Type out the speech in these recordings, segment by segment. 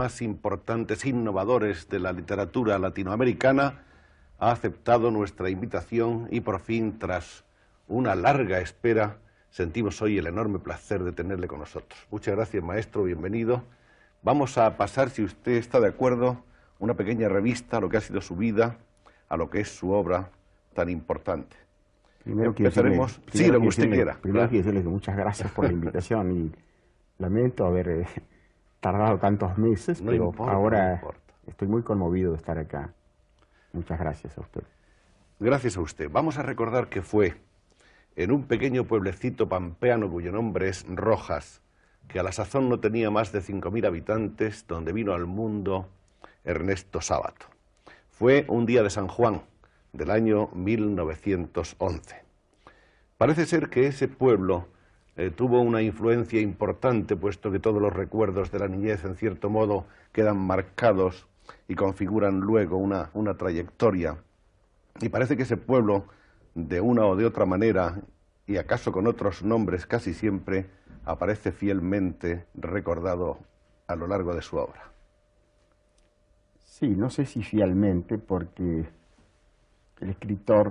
más importantes innovadores de la literatura latinoamericana, ha aceptado nuestra invitación y por fin, tras una larga espera, sentimos hoy el enorme placer de tenerle con nosotros. Muchas gracias, maestro, bienvenido. Vamos a pasar, si usted está de acuerdo, una pequeña revista a lo que ha sido su vida, a lo que es su obra tan importante. Primero empezaremos, sí, lo que usted quiera. Primero quiero decirle que muchas gracias por la invitación y lamento haber tardado tantos meses, No pero importa, ahora no importa. Estoy muy conmovido de estar acá. Muchas gracias a usted. Gracias a usted. Vamos a recordar que fue en un pequeño pueblecito pampeano cuyo nombre es Rojas, que a la sazón no tenía más de 5.000 habitantes, donde vino al mundo Ernesto Sábato. Fue un día de San Juan del año 1911. Parece ser que ese pueblo tuvo una influencia importante, puesto que todos los recuerdos de la niñez, en cierto modo, quedan marcados y configuran luego una trayectoria. Y parece que ese pueblo, de una o de otra manera, y acaso con otros nombres casi siempre, aparece fielmente recordado a lo largo de su obra. Sí, no sé si fielmente, porque el escritor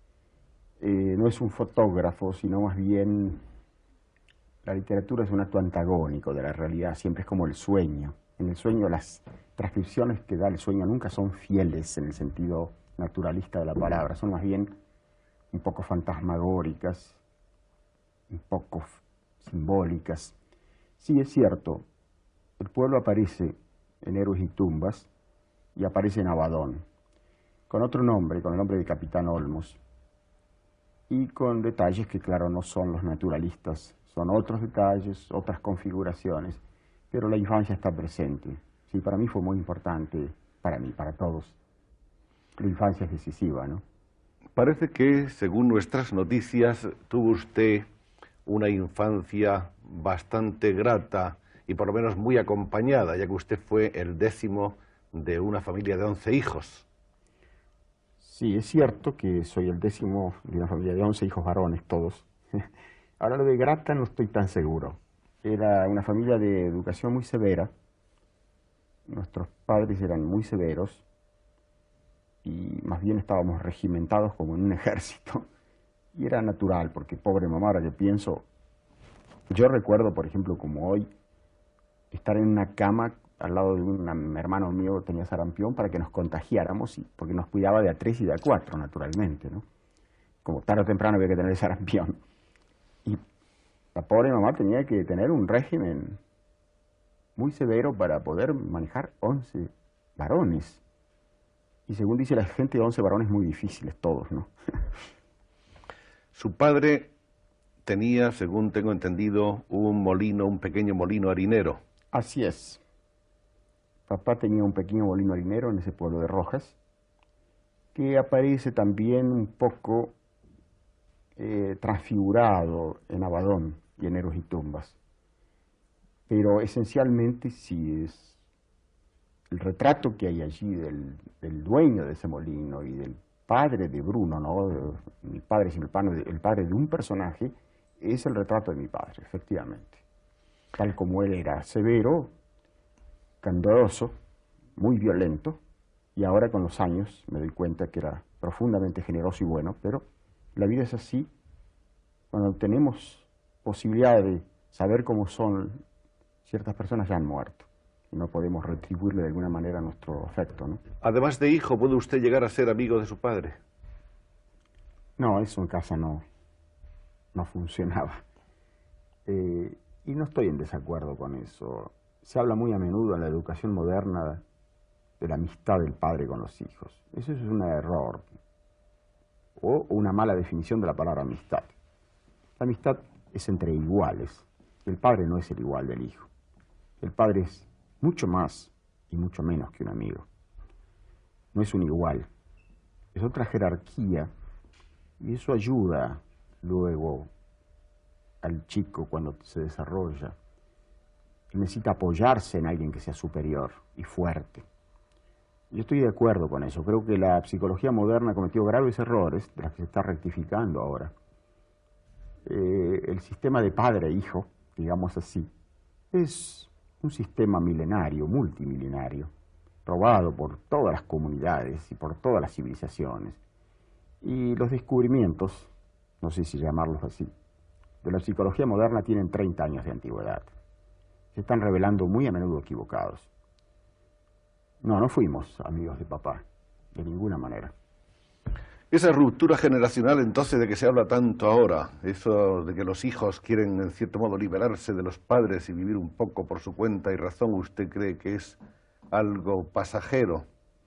no es un fotógrafo, sino más bien la literatura es un acto antagónico de la realidad, siempre es como el sueño. En el sueño las transcripciones que da el sueño nunca son fieles en el sentido naturalista de la palabra, son más bien un poco fantasmagóricas, un poco simbólicas. Sí, es cierto, el pueblo aparece en Héroes y Tumbas y aparece en Abadón, con otro nombre, con el nombre de Capitán Olmos, y con detalles que, claro, no son los naturalistas, son otros detalles, otras configuraciones, pero la infancia está presente. Sí, para mí fue muy importante, para mí, para todos. La infancia es decisiva, ¿no? Parece que, según nuestras noticias, tuvo usted una infancia bastante grata y por lo menos muy acompañada, ya que usted fue el 10º de una familia de 11 hijos. Sí, es cierto que soy el 10º de una familia de 11 hijos varones, todos. Ahora lo de grata no estoy tan seguro. Era una familia de educación muy severa. Nuestros padres eran muy severos y más bien estábamos regimentados como en un ejército. Y era natural, porque pobre mamá, ahora que pienso, yo recuerdo, por ejemplo, como hoy, estar en una cama al lado de un hermano mío que tenía sarampión para que nos contagiáramos, porque nos cuidaba de A3 y de A4, naturalmente, ¿no? Como tarde o temprano había que tener sarampión. Y la pobre mamá tenía que tener un régimen muy severo para poder manejar 11 varones. Y según dice la gente, 11 varones muy difíciles todos, ¿no? Su padre tenía, según tengo entendido, un molino, un pequeño molino harinero. Así es. Papá tenía un pequeño molino harinero en ese pueblo de Rojas, que aparece también un poco transfigurado en Abadón y en Héroes y Tumbas. Pero esencialmente sí es el retrato que hay allí del dueño de ese molino y del padre de Bruno, ¿no? Mi padre, sino el padre de un personaje, es el retrato de mi padre, efectivamente. Tal como él era severo, candoroso, muy violento, y ahora con los años me doy cuenta que era profundamente generoso y bueno, pero la vida es así. Cuando tenemos posibilidad de saber cómo son, ciertas personas ya han muerto y no podemos retribuirle de alguna manera nuestro afecto, ¿no? Además de hijo, ¿puede usted llegar a ser amigo de su padre? No, eso en casa no funcionaba. Y no estoy en desacuerdo con eso. Se habla muy a menudo en la educación moderna de la amistad del padre con los hijos. Eso es un error o una mala definición de la palabra amistad. La amistad es entre iguales. El padre no es el igual del hijo. El padre es mucho más y mucho menos que un amigo. No es un igual. Es otra jerarquía y eso ayuda luego al chico cuando se desarrolla. Él necesita apoyarse en alguien que sea superior y fuerte. Yo estoy de acuerdo con eso. Creo que la psicología moderna cometió graves errores, de los que se está rectificando ahora. El sistema de padre e hijo, digamos así, es un sistema milenario, multimilenario, probado por todas las comunidades y por todas las civilizaciones. Y los descubrimientos, no sé si llamarlos así, de la psicología moderna tienen 30 años de antigüedad. Se están revelando muy a menudo equivocados. No fuimos amigos de papá, de ninguna manera. Esa ruptura generacional entonces de que se habla tanto ahora, eso de que los hijos quieren en cierto modo liberarse de los padres y vivir un poco por su cuenta y razón, ¿usted cree que es algo pasajero?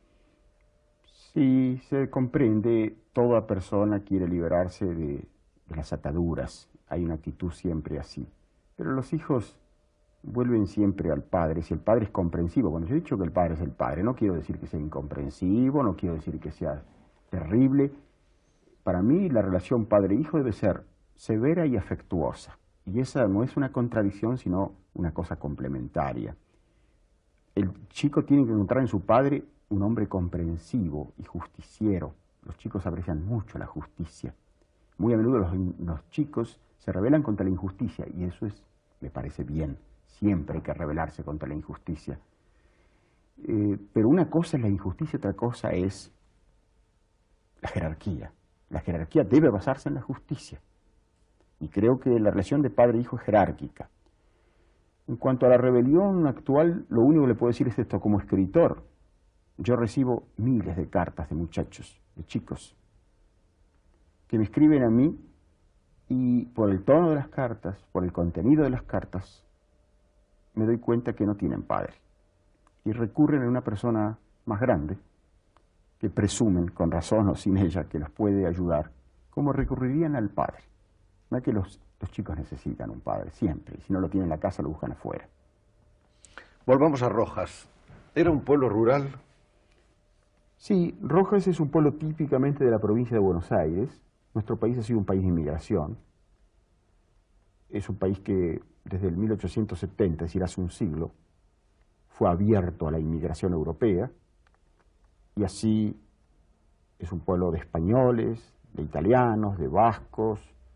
Sí, se comprende, toda persona quiere liberarse de las ataduras, hay una actitud siempre así. Pero los hijos vuelven siempre al padre, si el padre es comprensivo. Bueno, yo he dicho que el padre es el padre, no quiero decir que sea incomprensivo, no quiero decir que sea terrible. Para mí la relación padre-hijo debe ser severa y afectuosa. Y esa no es una contradicción, sino una cosa complementaria. El chico tiene que encontrar en su padre un hombre comprensivo y justiciero. Los chicos aprecian mucho la justicia. Muy a menudo los chicos se rebelan contra la injusticia y eso me parece bien. Siempre hay que rebelarse contra la injusticia. Pero una cosa es la injusticia, otra cosa es la jerarquía. La jerarquía debe basarse en la justicia. Y creo que la relación de padre e hijo es jerárquica. En cuanto a la rebelión actual, lo único que le puedo decir es esto. Como escritor, yo recibo miles de cartas de muchachos, de chicos, que me escriben a mí y por el tono de las cartas, por el contenido de las cartas, me doy cuenta que no tienen padre. Y recurren a una persona más grande, que presumen, con razón o sin ella, que los puede ayudar, como recurrirían al padre. No es que los chicos necesitan un padre, siempre. Y si no lo tienen en la casa, lo buscan afuera. Volvamos a Rojas. ¿Era un pueblo rural? Sí, Rojas es un pueblo típicamente de la provincia de Buenos Aires. Nuestro país ha sido un país de inmigración. Es un país que desde el 1870, es decir, hace un siglo, fue abierto a la inmigración europea. Y así es un pueblo de españoles, de italianos, de vascos,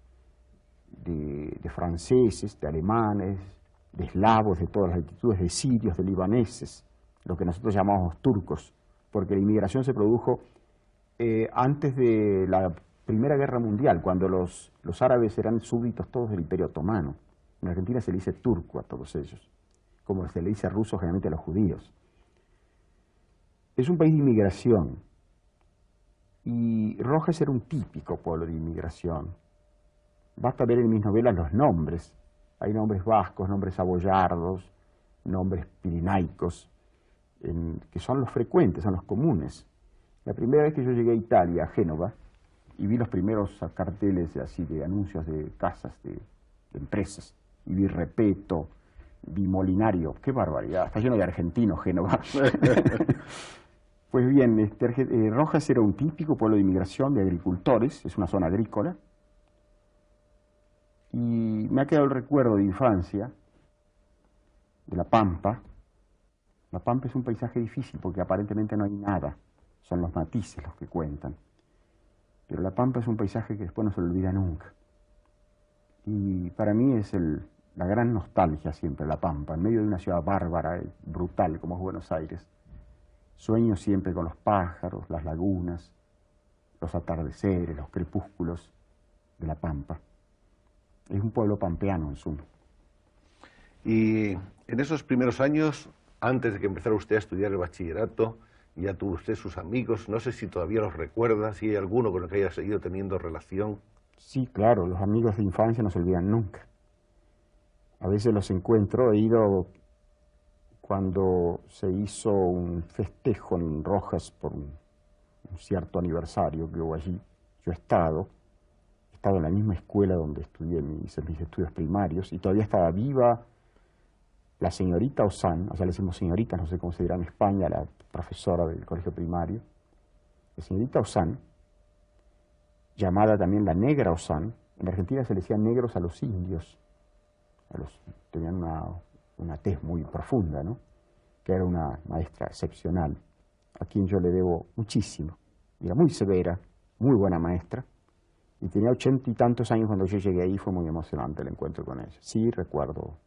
de franceses, de alemanes, de eslavos, de todas las altitudes, de sirios, de libaneses, lo que nosotros llamamos turcos, porque la inmigración se produjo antes de la Primera Guerra Mundial, cuando los árabes eran súbditos todos del Imperio Otomano. En Argentina se le dice turco a todos ellos, como se le dice ruso generalmente a los judíos. Es un país de inmigración, y Rojas era un típico pueblo de inmigración. Basta ver en mis novelas los nombres. Hay nombres vascos, nombres aboyardos, nombres pirinaicos, que son los frecuentes, son los comunes. La primera vez que yo llegué a Italia, a Génova, y vi los primeros carteles así de anuncios de casas, de empresas, y vi Repeto, vi Molinario, qué barbaridad, está lleno de argentinos Génova. Pues bien, Rojas era un típico pueblo de inmigración de agricultores, es una zona agrícola, y me ha quedado el recuerdo de infancia, de La Pampa. La Pampa es un paisaje difícil porque aparentemente no hay nada, son los matices los que cuentan. Pero La Pampa es un paisaje que después no se lo olvida nunca. Y para mí es la gran nostalgia siempre, La Pampa, en medio de una ciudad bárbara, brutal como es Buenos Aires. Sueño siempre con los pájaros, las lagunas, los atardeceres, los crepúsculos de La Pampa. Es un pueblo pampeano en suma. Y en esos primeros años, antes de que empezara usted a estudiar el bachillerato, ya tuvo usted sus amigos, no sé si todavía los recuerda, si hay alguno con el que haya seguido teniendo relación. Sí, claro, los amigos de infancia no se olvidan nunca. A veces los encuentro, he ido cuando se hizo un festejo en Rojas por un cierto aniversario que hubo allí. Yo he estado en la misma escuela donde estudié mis estudios primarios y todavía estaba viva la señorita Ozán, o sea, le decimos señorita, no sé cómo se dirá en España, la profesora del colegio primario. La señorita Ozán, llamada también la negra Ozán, en Argentina se le decían negros a los indios, tenían una tez muy profunda, ¿no? Que era una maestra excepcional, a quien yo le debo muchísimo. Era muy severa, muy buena maestra, y tenía 80 y tantos años cuando yo llegué ahí, fue muy emocionante el encuentro con ella. Sí, recuerdo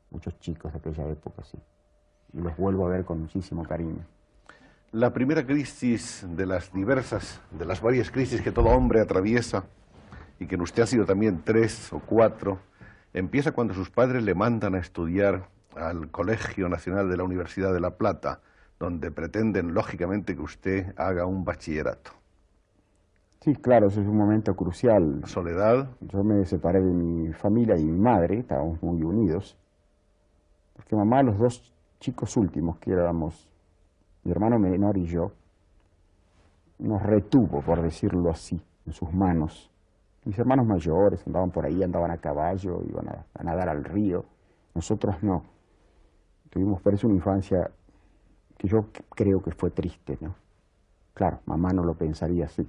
muchos chicos de aquella época, sí. Y los vuelvo a ver con muchísimo cariño. La primera crisis de las varias crisis que todo hombre atraviesa, y que en usted ha sido también 3 o 4, empieza cuando sus padres le mandan a estudiar al Colegio Nacional de la Universidad de La Plata, donde pretenden, lógicamente, que usted haga un bachillerato. Sí, claro, eso es un momento crucial. Soledad. Yo me separé de mi familia y mi madre, estábamos muy unidos, porque mamá, los 2 chicos últimos, que éramos mi hermano menor y yo, nos retuvo, por decirlo así, en sus manos. Mis hermanos mayores andaban por ahí, andaban a caballo, iban a nadar al río. Nosotros no. Tuvimos por eso una infancia que yo creo que fue triste, ¿no? Claro, mamá no lo pensaría así,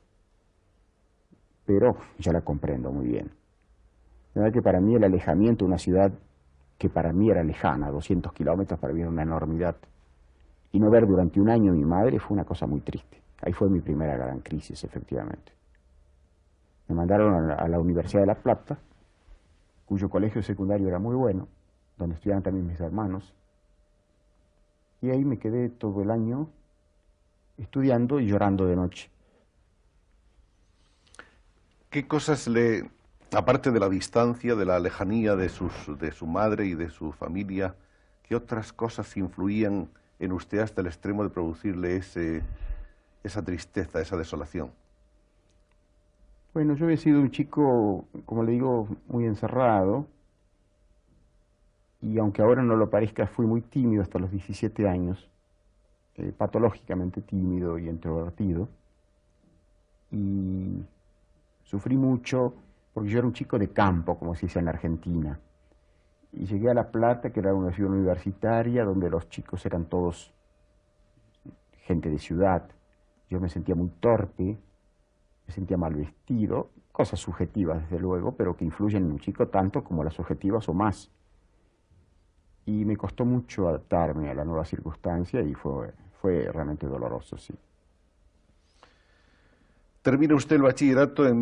pero yo la comprendo muy bien. La verdad que para mí el alejamiento de una ciudad que para mí era lejana, 200 kilómetros, para mí era una enormidad, y no ver durante un año a mi madre fue una cosa muy triste. Ahí fue mi primera gran crisis, efectivamente. Me mandaron a la Universidad de La Plata, cuyo colegio secundario era muy bueno, donde estudiaban también mis hermanos, y ahí me quedé todo el año estudiando y llorando de noche. ¿Qué cosas aparte de la distancia, de la lejanía de su madre y de su familia, qué otras cosas influían en usted hasta el extremo de producirle esa tristeza, esa desolación? Bueno, yo había sido un chico, como le digo, muy encerrado, y aunque ahora no lo parezca, fui muy tímido hasta los 17 años, patológicamente tímido y introvertido, y sufrí mucho porque yo era un chico de campo, como se dice en Argentina, y llegué a La Plata, que era una ciudad universitaria, donde los chicos eran todos gente de ciudad. Yo me sentía muy torpe, me sentía mal vestido, cosas subjetivas desde luego, pero que influyen en un chico tanto como las objetivas o más. Y me costó mucho adaptarme a la nueva circunstancia y fue realmente doloroso, sí. Termina usted el bachillerato en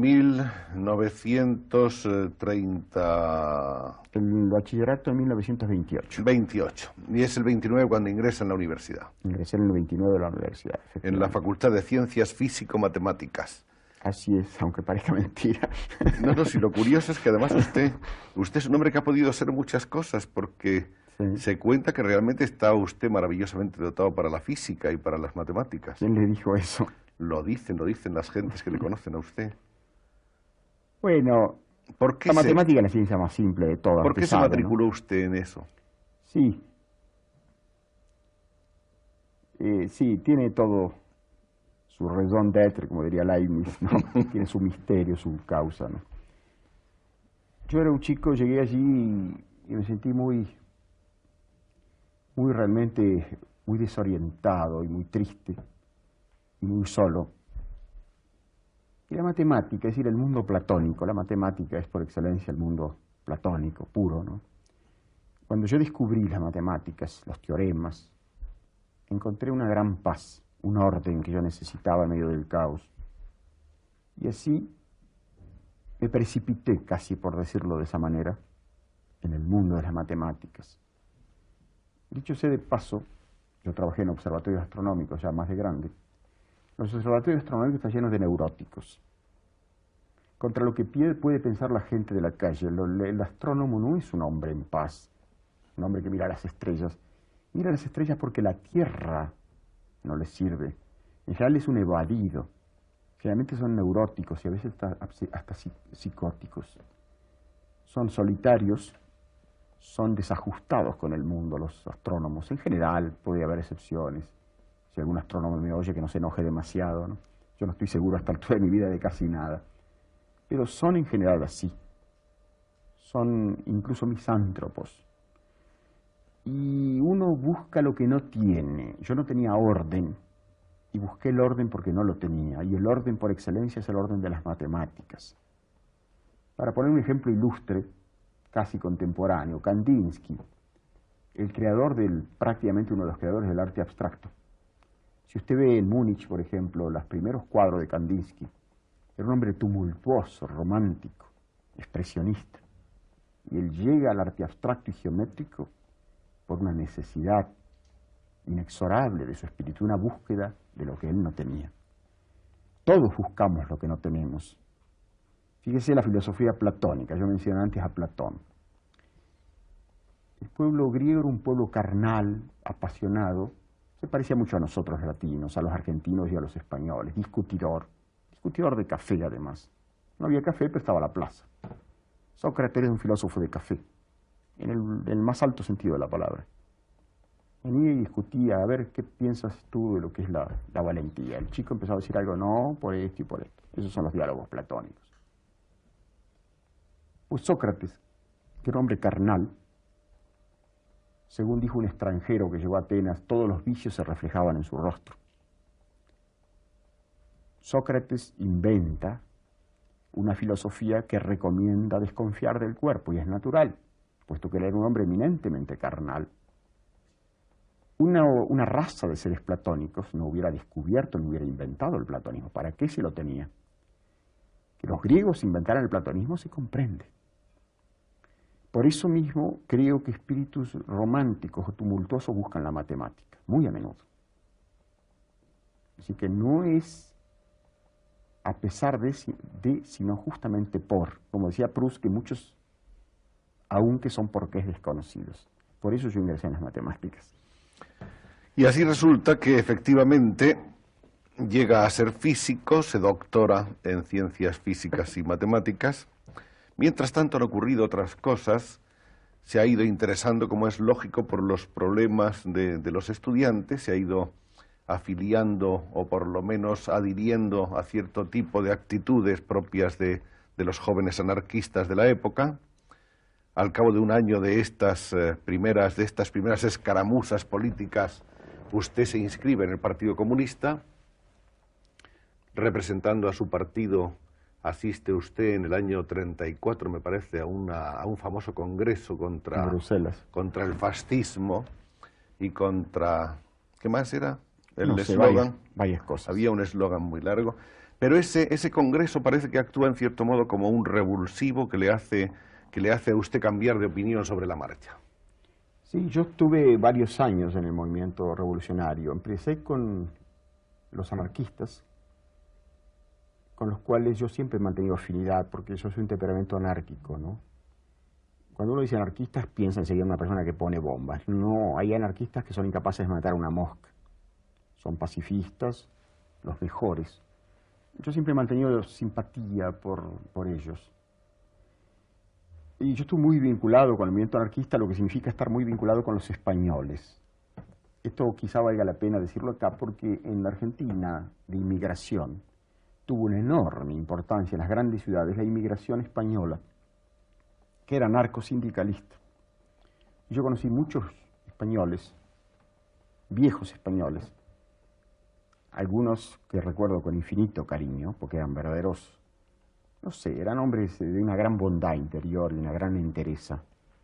1930... El bachillerato en 1928. 28. Y es el 29 cuando ingresa en la universidad. Ingresé en el 29 de la universidad, En la Facultad de Ciencias Físico-Matemáticas. Así es, aunque parezca mentira. No, si lo curioso es que además usted es un hombre que ha podido hacer muchas cosas, porque Sí. se cuenta que realmente está usted maravillosamente dotado para la física y para las matemáticas. ¿Quién le dijo eso? Lo dicen las gentes que le conocen a usted. Bueno, ¿Por qué la matemática es la ciencia más simple de todas. ¿Por qué se sabe, matriculó ¿no? usted en eso? Sí. Sí, tiene todo su raison d'être, como diría Leibniz, ¿no? Tiene su misterio, su causa, ¿no? Yo era un chico, llegué allí y me sentí muy realmente muy desorientado y muy triste y muy solo. Y la matemática, es decir, el mundo platónico, la matemática es por excelencia el mundo platónico, puro, ¿no? Cuando yo descubrí las matemáticas, los teoremas, encontré una gran paz, un orden que yo necesitaba en medio del caos. Y así me precipité, casi por decirlo de esa manera, en el mundo de las matemáticas. Dicho sea de paso, yo trabajé en observatorios astronómicos ya más de grande. Los observatorios astronómicos están llenos de neuróticos. Contra lo que puede pensar la gente de la calle, el astrónomo no es un hombre en paz, un hombre que mira las estrellas. Mira las estrellas porque la Tierra no le sirve. En general es un evadido. Generalmente son neuróticos y a veces hasta psicóticos. Son solitarios, son desajustados con el mundo los astrónomos. En general puede haber excepciones. Si algún astrónomo me oye, que no se enoje demasiado, ¿no? Yo no estoy seguro a esta altura de mi vida de casi nada. Pero son en general así. Son incluso misántropos. Y uno busca lo que no tiene. Yo no tenía orden. Y busqué el orden porque no lo tenía. Y el orden por excelencia es el orden de las matemáticas. Para poner un ejemplo ilustre, casi contemporáneo, Kandinsky, el creador prácticamente uno de los creadores del arte abstracto. Si usted ve en Múnich, por ejemplo, los primeros cuadros de Kandinsky, era un hombre tumultuoso, romántico, expresionista. Y él llega al arte abstracto y geométrico por una necesidad inexorable de su espíritu, una búsqueda de lo que él no tenía. Todos buscamos lo que no tenemos. Fíjese la filosofía platónica, yo mencioné antes a Platón. El pueblo griego era un pueblo carnal, apasionado, se parecía mucho a nosotros latinos, a los argentinos y a los españoles, discutidor de café además. No había café, pero estaba la plaza. Sócrates era un filósofo de café, en el más alto sentido de la palabra. Venía y discutía, a ver, ¿qué piensas tú de lo que es la valentía? El chico empezaba a decir algo, no, por esto y por esto. Esos son los diálogos platónicos. Pues Sócrates, que era un hombre carnal, según dijo un extranjero que llegó a Atenas, todos los vicios se reflejaban en su rostro. Sócrates inventa una filosofía que recomienda desconfiar del cuerpo, y es natural, puesto que él era un hombre eminentemente carnal. Una raza de seres platónicos no hubiera descubierto, no hubiera inventado el platonismo. ¿Para qué se lo tenía? Que los griegos inventaran el platonismo se comprende. Por eso mismo creo que espíritus románticos o tumultuosos buscan la matemática, muy a menudo. Así que no es a pesar de, sino justamente por, como decía Proust, que muchos, aunque son porqués desconocidos. Por eso yo ingresé en las matemáticas. Y así resulta que efectivamente llega a ser físico, se doctora en ciencias físicas y matemáticas. Mientras tanto han ocurrido otras cosas, se ha ido interesando, como es lógico, por los problemas de los estudiantes, se ha ido afiliando o por lo menos adhiriendo a cierto tipo de actitudes propias de los jóvenes anarquistas de la época. Al cabo de un año de estas primeras escaramuzas políticas, usted se inscribe en el Partido Comunista, representando a su partido. Asiste usted en el año 34, me parece, a un famoso congreso contra el fascismo y contra... ¿Qué más era? El eslogan. Varias cosas. Había un eslogan muy largo. Pero ese congreso parece que actúa en cierto modo como un revulsivo que le hace a usted cambiar de opinión sobre la marcha. Sí, yo estuve varios años en el movimiento revolucionario. Empecé con los anarquistas, con los cuales yo siempre he mantenido afinidad, porque yo soy un temperamento anárquico, ¿no? Cuando uno dice anarquistas, piensa enseguida en una persona que pone bombas. No, hay anarquistas que son incapaces de matar una mosca. Son pacifistas, los mejores. Yo siempre he mantenido simpatía por ellos. Y yo estoy muy vinculado con el movimiento anarquista, lo que significa estar muy vinculado con los españoles. Esto quizá valga la pena decirlo acá, porque en la Argentina de inmigración tuvo una enorme importancia en las grandes ciudades la inmigración española, que era anarcosindicalista. Yo conocí muchos españoles, viejos españoles, algunos que recuerdo con infinito cariño, porque eran verdaderos, no sé, eran hombres de una gran bondad interior y una gran entereza.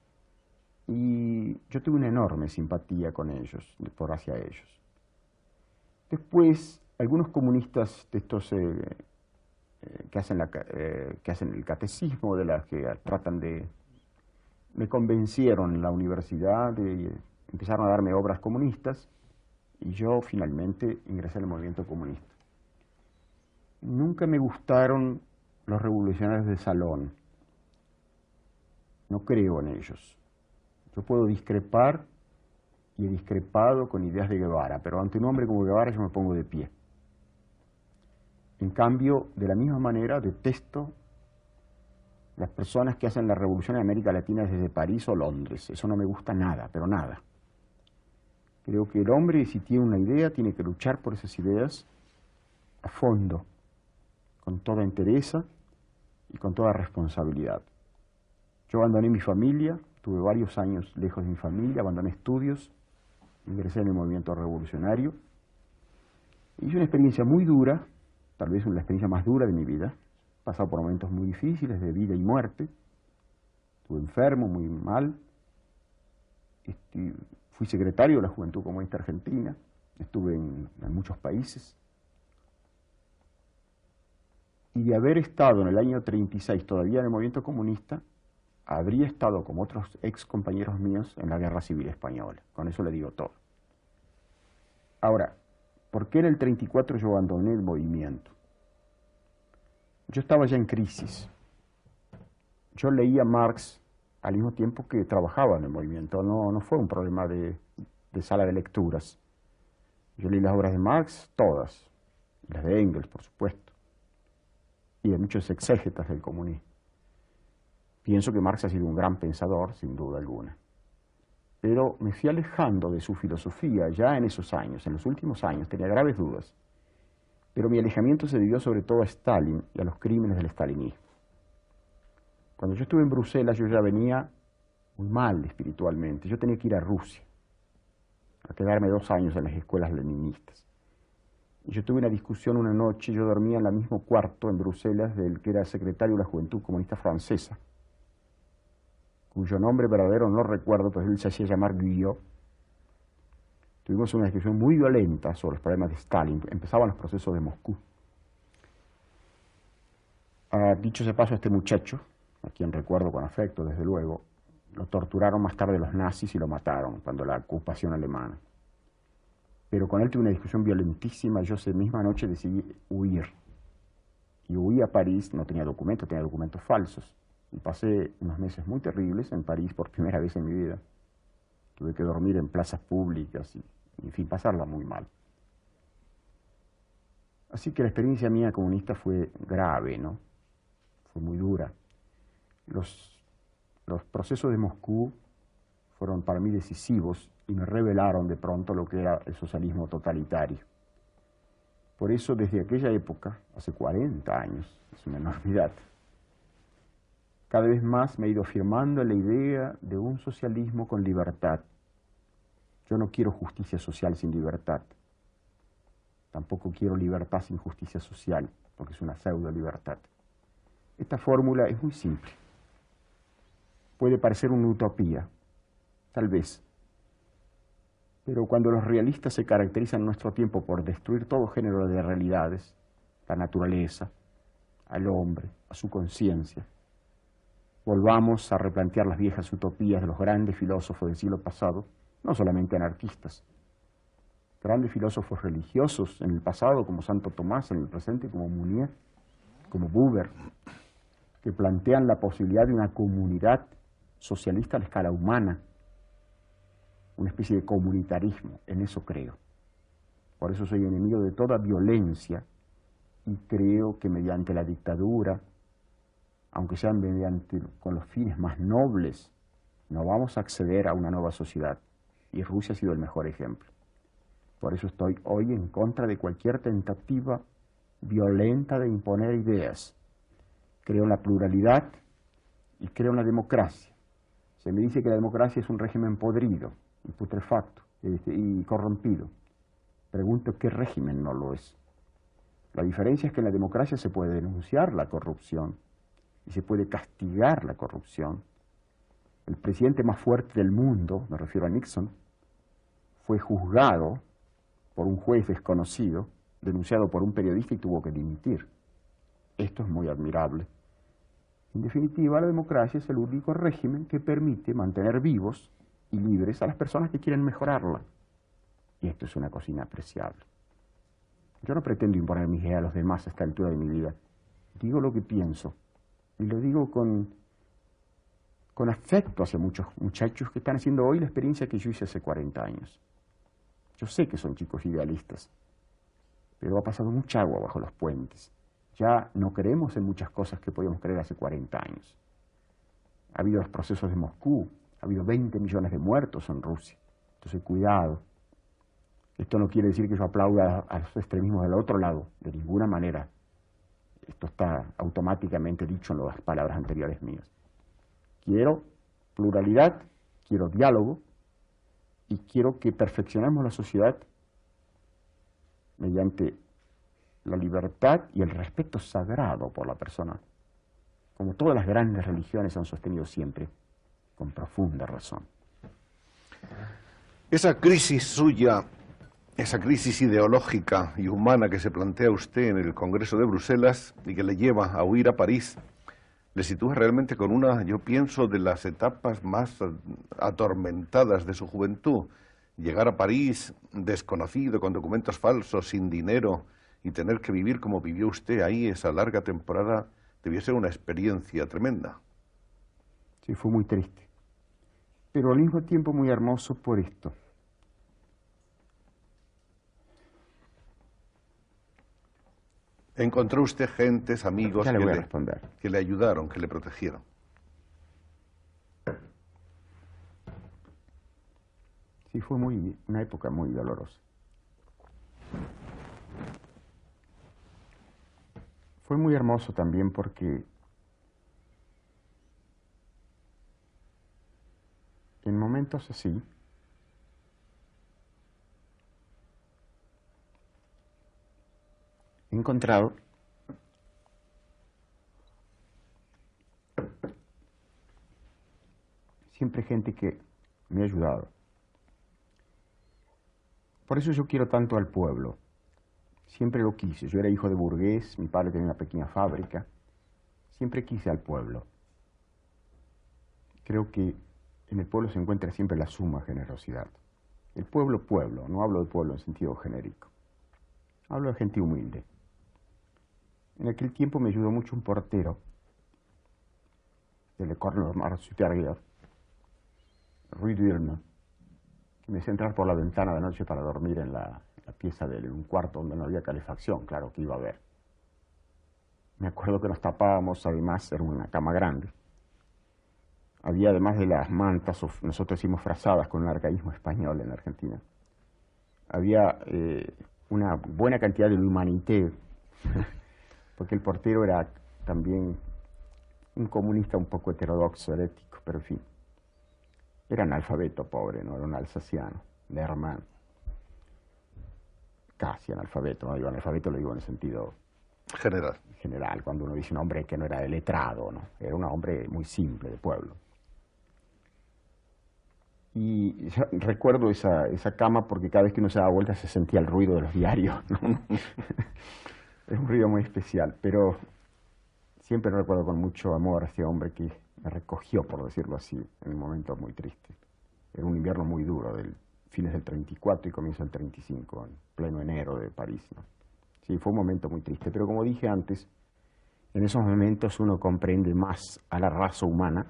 Y yo tuve una enorme simpatía con ellos, hacia ellos. Después, algunos comunistas de estos que hacen el catecismo, de las que tratan de... me convencieron en la universidad, empezaron a darme obras comunistas, y yo finalmente ingresé al movimiento comunista. Nunca me gustaron los revolucionarios de salón. No creo en ellos. Yo puedo discrepar, y he discrepado con ideas de Guevara, pero ante un hombre como Guevara yo me pongo de pie. En cambio, de la misma manera, detesto las personas que hacen la revolución en América Latina desde París o Londres. Eso no me gusta nada, pero nada. Creo que el hombre, si tiene una idea, tiene que luchar por esas ideas a fondo, con toda entereza y con toda responsabilidad. Yo abandoné mi familia, tuve varios años lejos de mi familia, abandoné estudios, ingresé en el movimiento revolucionario. Hice una experiencia muy dura, tal vez la experiencia más dura de mi vida. He pasado por momentos muy difíciles de vida y muerte. Estuve enfermo, muy mal. Fui secretario de la Juventud Comunista Argentina. Estuve en muchos países. Y de haber estado en el año 36 todavía en el movimiento comunista, habría estado, como otros ex compañeros míos, en la Guerra Civil Española. Con eso le digo todo. Ahora, ¿por qué en el 34 yo abandoné el movimiento? Yo estaba ya en crisis. Yo leía Marx al mismo tiempo que trabajaba en el movimiento. No fue un problema de sala de lecturas. Yo leí las obras de Marx, todas. Las de Engels, por supuesto. Y de muchos exégetas del comunismo. Pienso que Marx ha sido un gran pensador, sin duda alguna. Pero me fui alejando de su filosofía ya en esos años, en los últimos años, tenía graves dudas. Pero mi alejamiento se debió sobre todo a Stalin y a los crímenes del stalinismo. Cuando yo estuve en Bruselas, yo ya venía muy mal espiritualmente. Yo tenía que ir a Rusia, a quedarme 2 años en las escuelas leninistas. Y yo tuve una discusión una noche, yo dormía en el mismo cuarto en Bruselas del que era secretario de la Juventud Comunista Francesa, cuyo nombre verdadero no recuerdo, pero él se hacía llamar Guyot. Tuvimos una discusión muy violenta sobre los problemas de Stalin. Empezaban los procesos de Moscú. Dicho de paso, a este muchacho, a quien recuerdo con afecto, desde luego, lo torturaron más tarde los nazis y lo mataron cuando la ocupación alemana. Pero con él tuve una discusión violentísima. Yo esa misma noche decidí huir. Y huí a París, no tenía documentos, tenía documentos falsos. Y pasé unos meses muy terribles en París por primera vez en mi vida. Tuve que dormir en plazas públicas y, en fin, pasarla muy mal. Así que la experiencia mía comunista fue grave, ¿no? Fue muy dura. Los procesos de Moscú fueron para mí decisivos y me revelaron de pronto lo que era el socialismo totalitario. Por eso, desde aquella época, hace 40 años, es una enormidad, cada vez más me he ido afirmando en la idea de un socialismo con libertad. Yo no quiero justicia social sin libertad. Tampoco quiero libertad sin justicia social, porque es una pseudo-libertad. Esta fórmula es muy simple. Puede parecer una utopía, tal vez. Pero cuando los realistas se caracterizan en nuestro tiempo por destruir todo género de realidades, la naturaleza, al hombre, a su conciencia, volvamos a replantear las viejas utopías de los grandes filósofos del siglo pasado, no solamente anarquistas, grandes filósofos religiosos en el pasado, como Santo Tomás, en el presente, como Mounier, como Buber, que plantean la posibilidad de una comunidad socialista a la escala humana, una especie de comunitarismo. En eso creo. Por eso soy enemigo de toda violencia y creo que mediante la dictadura, aunque sean con los fines más nobles, no vamos a acceder a una nueva sociedad. Y Rusia ha sido el mejor ejemplo. Por eso estoy hoy en contra de cualquier tentativa violenta de imponer ideas. Creo en la pluralidad y creo en la democracia. Se me dice que la democracia es un régimen podrido y putrefacto y corrompido. Pregunto, ¿qué régimen no lo es? La diferencia es que en la democracia se puede denunciar la corrupción y se puede castigar la corrupción. El presidente más fuerte del mundo, me refiero a Nixon, fue juzgado por un juez desconocido, denunciado por un periodista y tuvo que dimitir. Esto es muy admirable. En definitiva, la democracia es el único régimen que permite mantener vivos y libres a las personas que quieren mejorarla. Y esto es una cosa inapreciable. Yo no pretendo imponer mis ideas a los demás a esta altura de mi vida. Digo lo que pienso. Y lo digo con afecto hacia muchos muchachos que están haciendo hoy la experiencia que yo hice hace 40 años. Yo sé que son chicos idealistas, pero ha pasado mucha agua bajo los puentes. Ya no creemos en muchas cosas que podíamos creer hace 40 años. Ha habido los procesos de Moscú, ha habido 20 millones de muertos en Rusia. Entonces, cuidado. Esto no quiere decir que yo aplauda a los extremismos del otro lado, de ninguna manera. Esto está automáticamente dicho en las palabras anteriores mías. Quiero pluralidad, quiero diálogo y quiero que perfeccionemos la sociedad mediante la libertad y el respeto sagrado por la persona, como todas las grandes religiones han sostenido siempre, con profunda razón. Esa crisis suya, esa crisis ideológica y humana que se plantea usted en el Congreso de Bruselas y que le lleva a huir a París, le sitúa realmente con una, yo pienso, de las etapas más atormentadas de su juventud. Llegar a París desconocido, con documentos falsos, sin dinero, y tener que vivir como vivió usted ahí esa larga temporada, debió ser una experiencia tremenda. Sí, fue muy triste, pero al mismo tiempo muy hermoso por esto. ¿Encontró usted gentes, amigos Ya le voy a responder. que le ayudaron, que le protegieron? Sí, fue una época muy dolorosa. Fue muy hermoso también porque en momentos así he encontrado siempre gente que me ha ayudado. Por eso yo quiero tanto al pueblo. Siempre lo quise. Yo era hijo de burgués, mi padre tenía una pequeña fábrica. Siempre quise al pueblo. Creo que en el pueblo se encuentra siempre la suma generosidad. El pueblo, pueblo. No hablo de pueblo en sentido genérico. Hablo de gente humilde. En aquel tiempo me ayudó mucho un portero de l'École Normale Supérieure, Rue d'Urne, que me hacía entrar por la ventana de noche para dormir en la pieza de un cuarto donde no había calefacción, claro que iba a haber. Me acuerdo que nos tapábamos, además, era una cama grande. Había, además de las mantas, nosotros decimos frazadas con un arcaísmo español en Argentina, había una buena cantidad de humanité, porque el portero era también un comunista un poco heterodoxo, herético, pero en fin. Era analfabeto, pobre, ¿no? Era un alsaciano, Lerman. Casi analfabeto, no digo analfabeto, lo digo en el sentido general, cuando uno dice un hombre que no era letrado, ¿no? Era un hombre muy simple, de pueblo. Y recuerdo esa cama porque cada vez que uno se daba vuelta se sentía el ruido de los diarios, ¿no? Es un ruido muy especial, pero siempre lo recuerdo con mucho amor a ese hombre que me recogió, por decirlo así, en un momento muy triste. Era un invierno muy duro, fines del 34 y comienzo del 35, en pleno enero de París, ¿no? Sí, fue un momento muy triste, pero como dije antes, en esos momentos uno comprende más a la raza humana.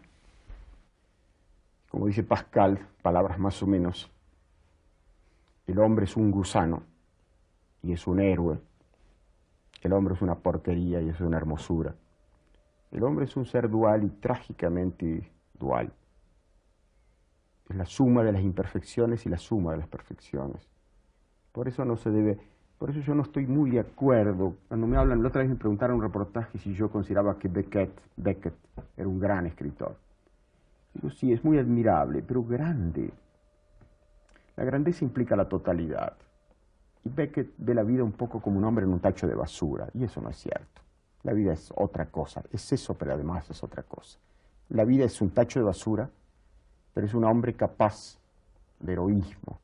Como dice Pascal, palabras más o menos, el hombre es un gusano y es un héroe. El hombre es una porquería y es una hermosura. El hombre es un ser dual y trágicamente dual. Es la suma de las imperfecciones y la suma de las perfecciones. Por eso no se debe, por eso yo no estoy muy de acuerdo. Cuando me hablan, la otra vez me preguntaron en un reportaje si yo consideraba que Beckett era un gran escritor. Digo, sí, es muy admirable, pero grande. La grandeza implica la totalidad. Y Beckett ve la vida un poco como un hombre en un tacho de basura, y eso no es cierto. La vida es otra cosa, es eso, pero además es otra cosa. La vida es un tacho de basura, pero es un hombre capaz de heroísmo,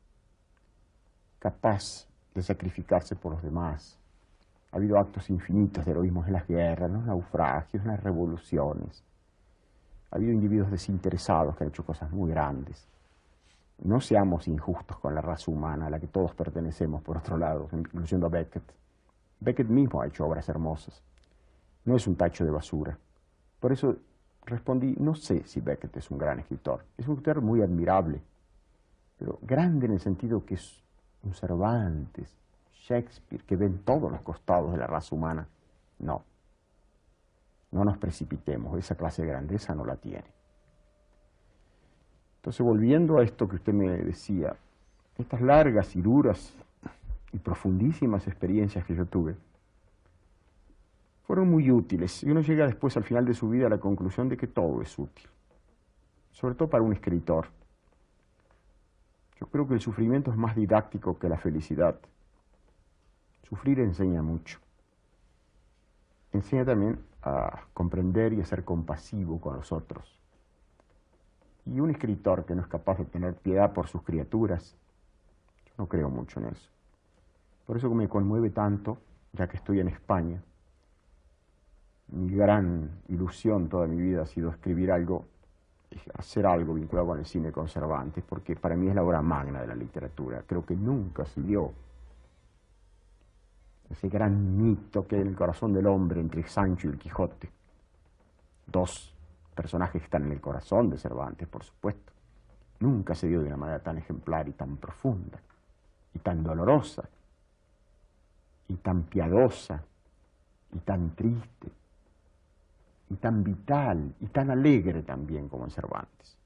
capaz de sacrificarse por los demás. Ha habido actos infinitos de heroísmo en las guerras, en los naufragios, en las revoluciones. Ha habido individuos desinteresados que han hecho cosas muy grandes. No seamos injustos con la raza humana a la que todos pertenecemos, por otro lado, incluyendo a Beckett. Beckett mismo ha hecho obras hermosas. No es un tacho de basura. Por eso respondí, no sé si Beckett es un gran escritor. Es un escritor muy admirable, pero grande en el sentido que es un Cervantes, Shakespeare, que ven todos los costados de la raza humana. No. No nos precipitemos, esa clase de grandeza no la tiene. Entonces, volviendo a esto que usted me decía, estas largas y duras y profundísimas experiencias que yo tuve, fueron muy útiles. Y uno llega después, al final de su vida, a la conclusión de que todo es útil. Sobre todo para un escritor. Yo creo que el sufrimiento es más didáctico que la felicidad. Sufrir enseña mucho. Enseña también a comprender y a ser compasivo con los otros. Y un escritor que no es capaz de tener piedad por sus criaturas, yo no creo mucho en eso. Por eso me conmueve tanto, ya que estoy en España, mi gran ilusión toda mi vida ha sido escribir algo, hacer algo vinculado con el cine con Cervantes, porque para mí es la obra magna de la literatura. Creo que nunca se dio ese gran mito que hay en el corazón del hombre entre Sancho y el Quijote. Dos personajes que están en el corazón de Cervantes, por supuesto. Nunca se dio de una manera tan ejemplar y tan profunda, y tan dolorosa, y tan piadosa, y tan triste, y tan vital, y tan alegre también como en Cervantes.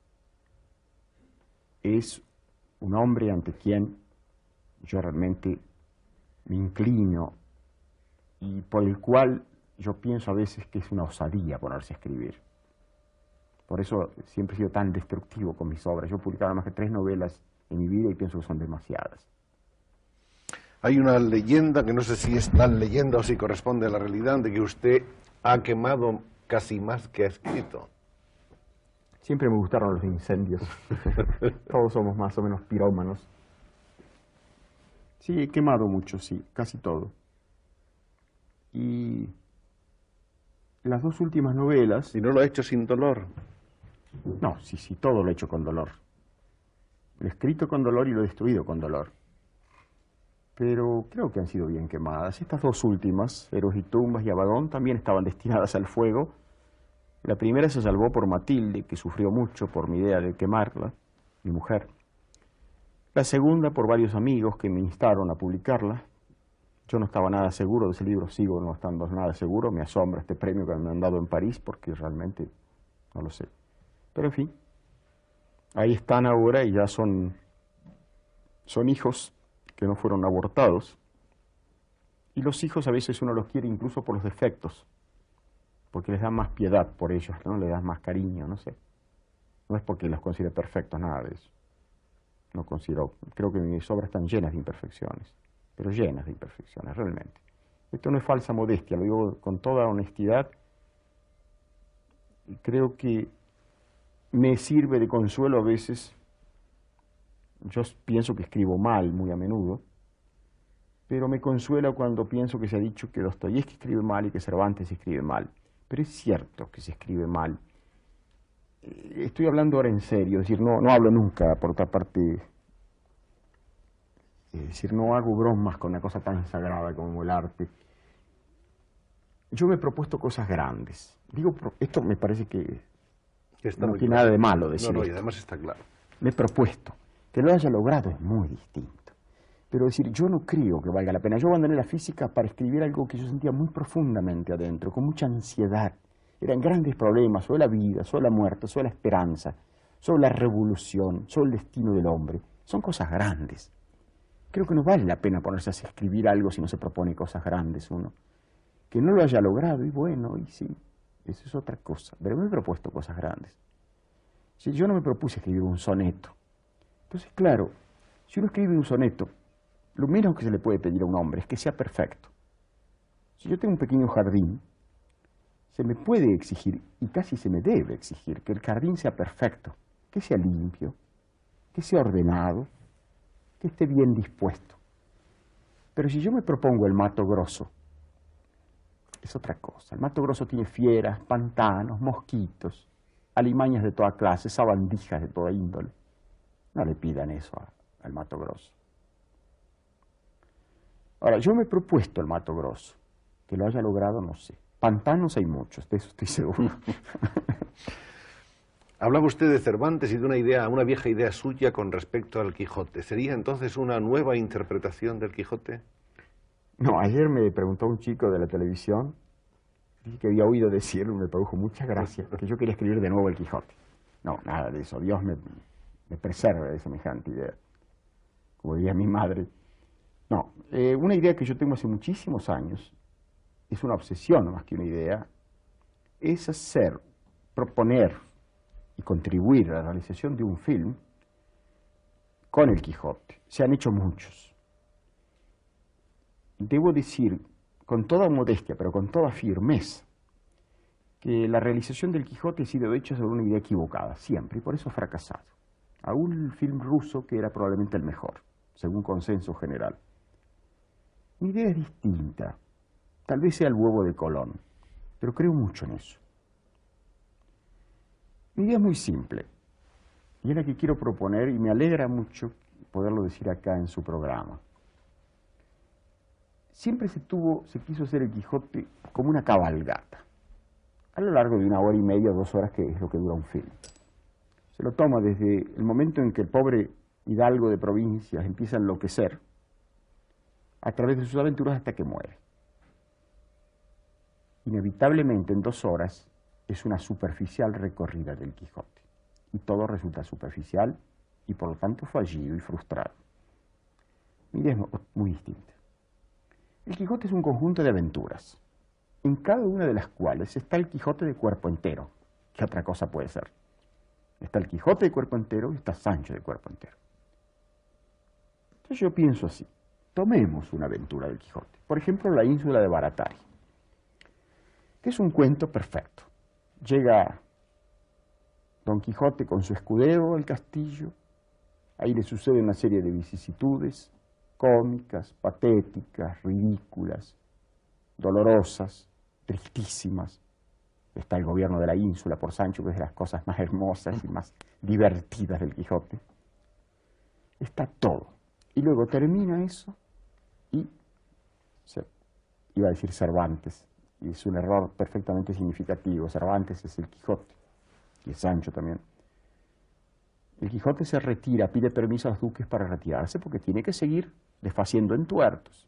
Es un hombre ante quien yo realmente me inclino y por el cual yo pienso a veces que es una osadía ponerse a escribir. Por eso siempre he sido tan destructivo con mis obras. Yo he publicado más que 3 novelas en mi vida y pienso que son demasiadas. Hay una leyenda, que no sé si es tal leyenda o si corresponde a la realidad, de que usted ha quemado casi más que ha escrito. Siempre me gustaron los incendios. Todos somos más o menos pirómanos. Sí, he quemado mucho, sí, casi todo. Y las 2 últimas novelas... ¿Y no lo ha hecho sin dolor? No, sí, todo lo he hecho con dolor. Lo he escrito con dolor y lo he destruido con dolor. Pero creo que han sido bien quemadas. Estas 2 últimas, Héroes y Tumbas y Abadón, también estaban destinadas al fuego. La primera se salvó por Matilde, que sufrió mucho por mi idea de quemarla, mi mujer. La segunda por varios amigos que me instaron a publicarla. Yo no estaba nada seguro de ese libro, sigo no estando nada seguro. Me asombra este premio que me han dado en París, porque realmente no lo sé. Pero en fin, ahí están ahora y ya son hijos que no fueron abortados. Y los hijos a veces uno los quiere incluso por los defectos, porque les da más piedad por ellos, ¿no? Les das más cariño, no sé. No es porque los considere perfectos, nada de eso. No considero, creo que mis obras están llenas de imperfecciones, pero llenas de imperfecciones, realmente. Esto no es falsa modestia, lo digo con toda honestidad. Y creo que me sirve de consuelo a veces. Yo pienso que escribo mal muy a menudo, pero me consuela cuando pienso que se ha dicho que Dostoyevski escribe mal y que Cervantes escribe mal. Pero es cierto que se escribe mal. Estoy hablando ahora en serio, es decir, no hablo nunca, por otra parte, es decir, no hago bromas con una cosa tan sagrada como el arte. Yo me he propuesto cosas grandes. Digo, esto me parece que no tiene nada de malo decir No, y esto. además está claro. Me he propuesto. Que lo haya logrado es muy distinto. Pero decir, yo no creo que valga la pena. Yo abandoné la física para escribir algo que yo sentía muy profundamente adentro, con mucha ansiedad. Eran grandes problemas sobre la vida, sobre la muerte, sobre la esperanza, sobre la revolución, sobre el destino del hombre. Son cosas grandes. Creo que no vale la pena ponerse a escribir algo si no se propone cosas grandes uno. Que no lo haya logrado, y bueno, y sí, eso es otra cosa. Pero me he propuesto cosas grandes. Si yo no me propuse escribir un soneto. Entonces, claro, si uno escribe un soneto, lo menos que se le puede pedir a un hombre es que sea perfecto. Si yo tengo un pequeño jardín, se me puede exigir, y casi se me debe exigir, que el jardín sea perfecto, que sea limpio, que sea ordenado, que esté bien dispuesto. Pero si yo me propongo el Mato Grosso, es otra cosa. El Mato Grosso tiene fieras, pantanos, mosquitos, alimañas de toda clase, sabandijas de toda índole. No le pidan eso al Mato Grosso. Ahora, yo me he propuesto el Mato Grosso. Que lo haya logrado, no sé. Pantanos hay muchos, de eso estoy seguro. Hablaba usted de Cervantes y de una vieja idea suya con respecto al Quijote. ¿Sería entonces una nueva interpretación del Quijote? No, ayer me preguntó un chico de la televisión, dije que había oído decirlo, me produjo mucha gracia, que yo quería escribir de nuevo el Quijote. No, nada de eso, Dios me preserve de semejante idea, como diría mi madre. No, una idea que yo tengo hace muchísimos años, es una obsesión más que una idea, es proponer y contribuir a la realización de un film con el Quijote. Se han hecho muchos. Debo decir, con toda modestia, pero con toda firmeza, que la realización del Quijote ha sido hecha sobre una idea equivocada, siempre, y por eso ha fracasado. Aún el film ruso, que era probablemente el mejor, según consenso general. Mi idea es distinta. Tal vez sea el huevo de Colón. pero creo mucho en eso. Mi idea es muy simple, y es la que quiero proponer, y me alegra mucho poderlo decir acá en su programa. Siempre se quiso hacer el Quijote como una cabalgata, a lo largo de 1 hora y media, 2 horas, que es lo que dura un film. Se lo toma desde el momento en que el pobre hidalgo de provincias empieza a enloquecer, a través de sus aventuras hasta que muere. Inevitablemente, en 2 horas, es una superficial recorrida del Quijote. Y todo resulta superficial y, por lo tanto, fallido y frustrado. Mi idea es muy distinta. El Quijote es un conjunto de aventuras, en cada una de las cuales está el Quijote de cuerpo entero. ¿Qué otra cosa puede ser? Está el Quijote de cuerpo entero y está Sancho de cuerpo entero. Entonces yo pienso así. Tomemos una aventura del Quijote. Por ejemplo, la ínsula de Baratari, que es un cuento perfecto. Llega Don Quijote con su escudero al castillo. Ahí le sucede una serie de vicisitudes cómicas, patéticas, ridículas, dolorosas, tristísimas. Está el gobierno de la ínsula por Sancho, que es de las cosas más hermosas y más divertidas del Quijote. Está todo. Y luego termina eso y iba a decir Cervantes, y es un error perfectamente significativo. Cervantes es el Quijote, y es Sancho también. El Quijote se retira, pide permiso a los duques para retirarse, porque tiene que seguir desfaciendo entuertos,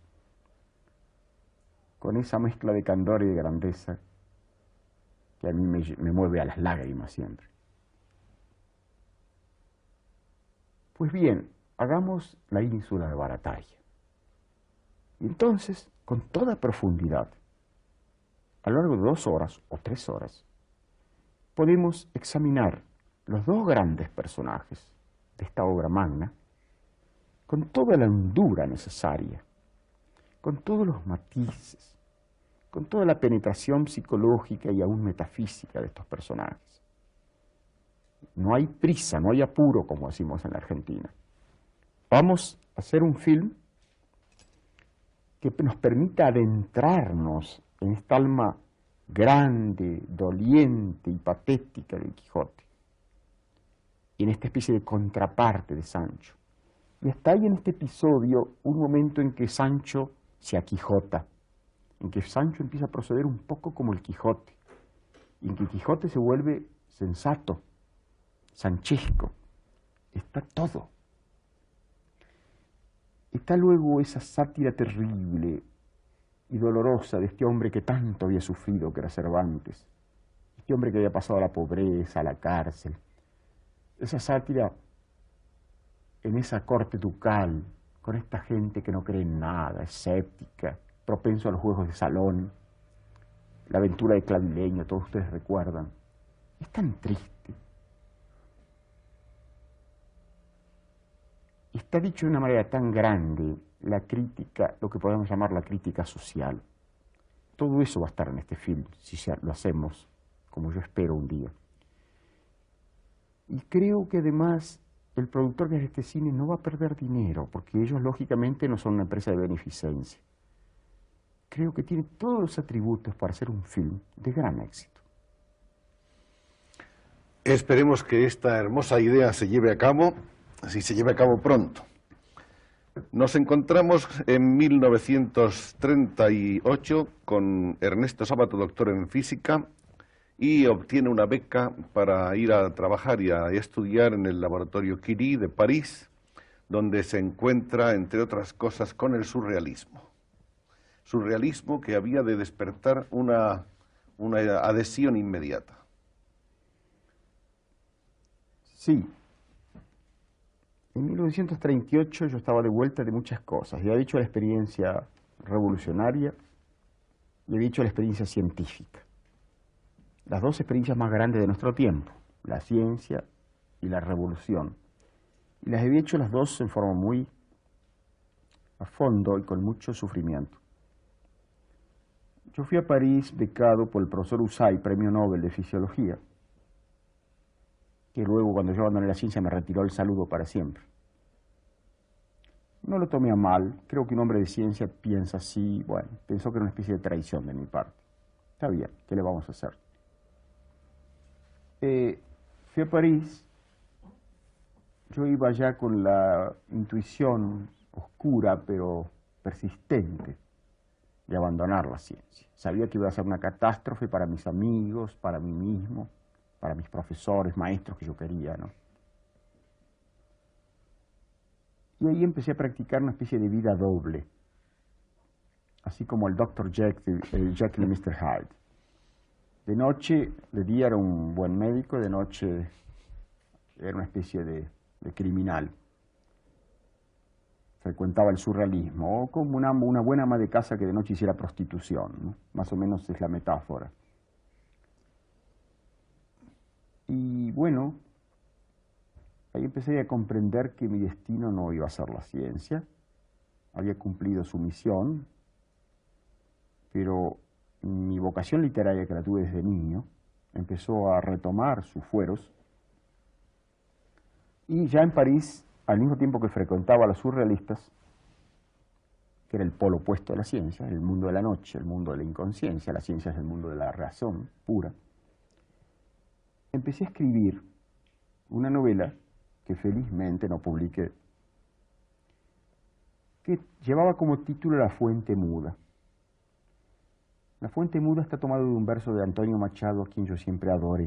con esa mezcla de candor y de grandeza que a mí me mueve a las lágrimas siempre. Pues bien, hagamos la ínsula de Barataria. Y entonces, con toda profundidad, a lo largo de 2 horas o 3 horas, podemos examinar los 2 grandes personajes de esta obra magna con toda la hondura necesaria, con todos los matices, con toda la penetración psicológica y aún metafísica de estos personajes. No hay prisa, no hay apuro, como decimos en la Argentina. Vamos a hacer un film que nos permita adentrarnos en esta alma grande, doliente y patética del Quijote, y en esta especie de contraparte de Sancho. Y está ahí en este episodio un momento en que Sancho se aquijota, en que Sancho empieza a proceder un poco como el Quijote, y en que el Quijote se vuelve sensato, sanchesco. Está todo. Está luego esa sátira terrible y dolorosa de este hombre que tanto había sufrido, que era Cervantes, este hombre que había pasado a la pobreza, a la cárcel. Esa sátira en esa corte ducal, con esta gente que no cree en nada, escéptica, propenso a los juegos de salón, la aventura de Clavileño, todos ustedes recuerdan. Es tan triste. Está dicho de una manera tan grande la crítica, lo que podemos llamar la crítica social. Todo eso va a estar en este film, si lo hacemos, como yo espero un día. Y creo que además el productor que hace este cine no va a perder dinero, porque ellos lógicamente no son una empresa de beneficencia. Creo que tiene todos los atributos para hacer un film de gran éxito. Esperemos que esta hermosa idea se lleve a cabo, si se lleve a cabo pronto. Nos encontramos en 1938 con Ernesto Sábato, doctor en física, y obtiene una beca para ir a trabajar y a estudiar en el laboratorio Curie de París, donde se encuentra, entre otras cosas, con el surrealismo. Surrealismo que había de despertar una adhesión inmediata. Sí. En 1938 yo estaba de vuelta de muchas cosas. Ya había hecho la experiencia revolucionaria y había hecho la experiencia científica. Las 2 experiencias más grandes de nuestro tiempo, la ciencia y la revolución. Y las había hecho las 2 en forma muy a fondo y con mucho sufrimiento. Yo fui a París becado por el profesor Usay, premio Nobel de Fisiología, que luego, cuando yo abandoné la ciencia, me retiró el saludo para siempre. No lo tomé a mal, creo que un hombre de ciencia piensa así, bueno, pensó que era una especie de traición de mi parte. Está bien, ¿qué le vamos a hacer? Fui a París. Yo iba ya con la intuición oscura, pero persistente, de abandonar la ciencia. Sabía que iba a ser una catástrofe para mis amigos, para mí mismo, para mis profesores, maestros que yo quería, ¿no? Y ahí empecé a practicar una especie de vida doble, así como el Dr. Jekyll y Mr. Hyde. De noche, de día era un buen médico, de noche era una especie de criminal. Frecuentaba el surrealismo, o como una buena ama de casa que de noche hiciera prostitución, ¿no? Más o menos es la metáfora. Y bueno, ahí empecé a comprender que mi destino no iba a ser la ciencia. Había cumplido su misión, pero mi vocación literaria, que la tuve desde niño, empezó a retomar sus fueros. Y ya en París, al mismo tiempo que frecuentaba a los surrealistas, que era el polo opuesto de la ciencia, el mundo de la noche, el mundo de la inconsciencia, la ciencia es el mundo de la razón pura, empecé a escribir una novela que felizmente no publiqué, que llevaba como título La Fuente Muda. La Fuente Muda está tomado de un verso de Antonio Machado, a quien yo siempre adoré.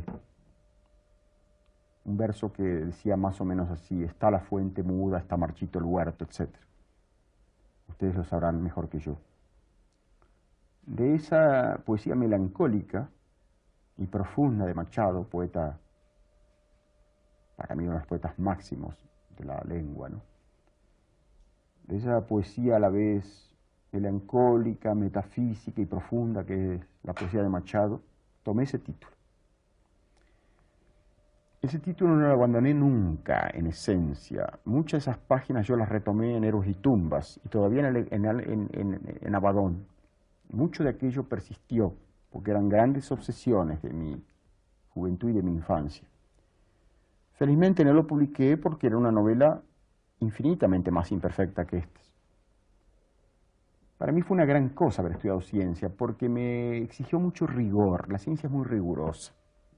Un verso que decía más o menos así: está la fuente muda, está marchito el huerto, etc. Ustedes lo sabrán mejor que yo. De esa poesía melancólica y profunda de Machado, poeta, para mí uno de los poetas máximos de la lengua, ¿no? De esa poesía a la vez melancólica, metafísica y profunda que es la poesía de Machado, tomé ese título. Ese título no lo abandoné nunca, en esencia. Muchas de esas páginas yo las retomé en Héroes y Tumbas, y todavía en Abaddon. Mucho de aquello persistió, porque eran grandes obsesiones de mi juventud y de mi infancia. Felizmente no lo publiqué porque era una novela infinitamente más imperfecta que estas. Para mí fue una gran cosa haber estudiado ciencia, porque me exigió mucho rigor. La ciencia es muy rigurosa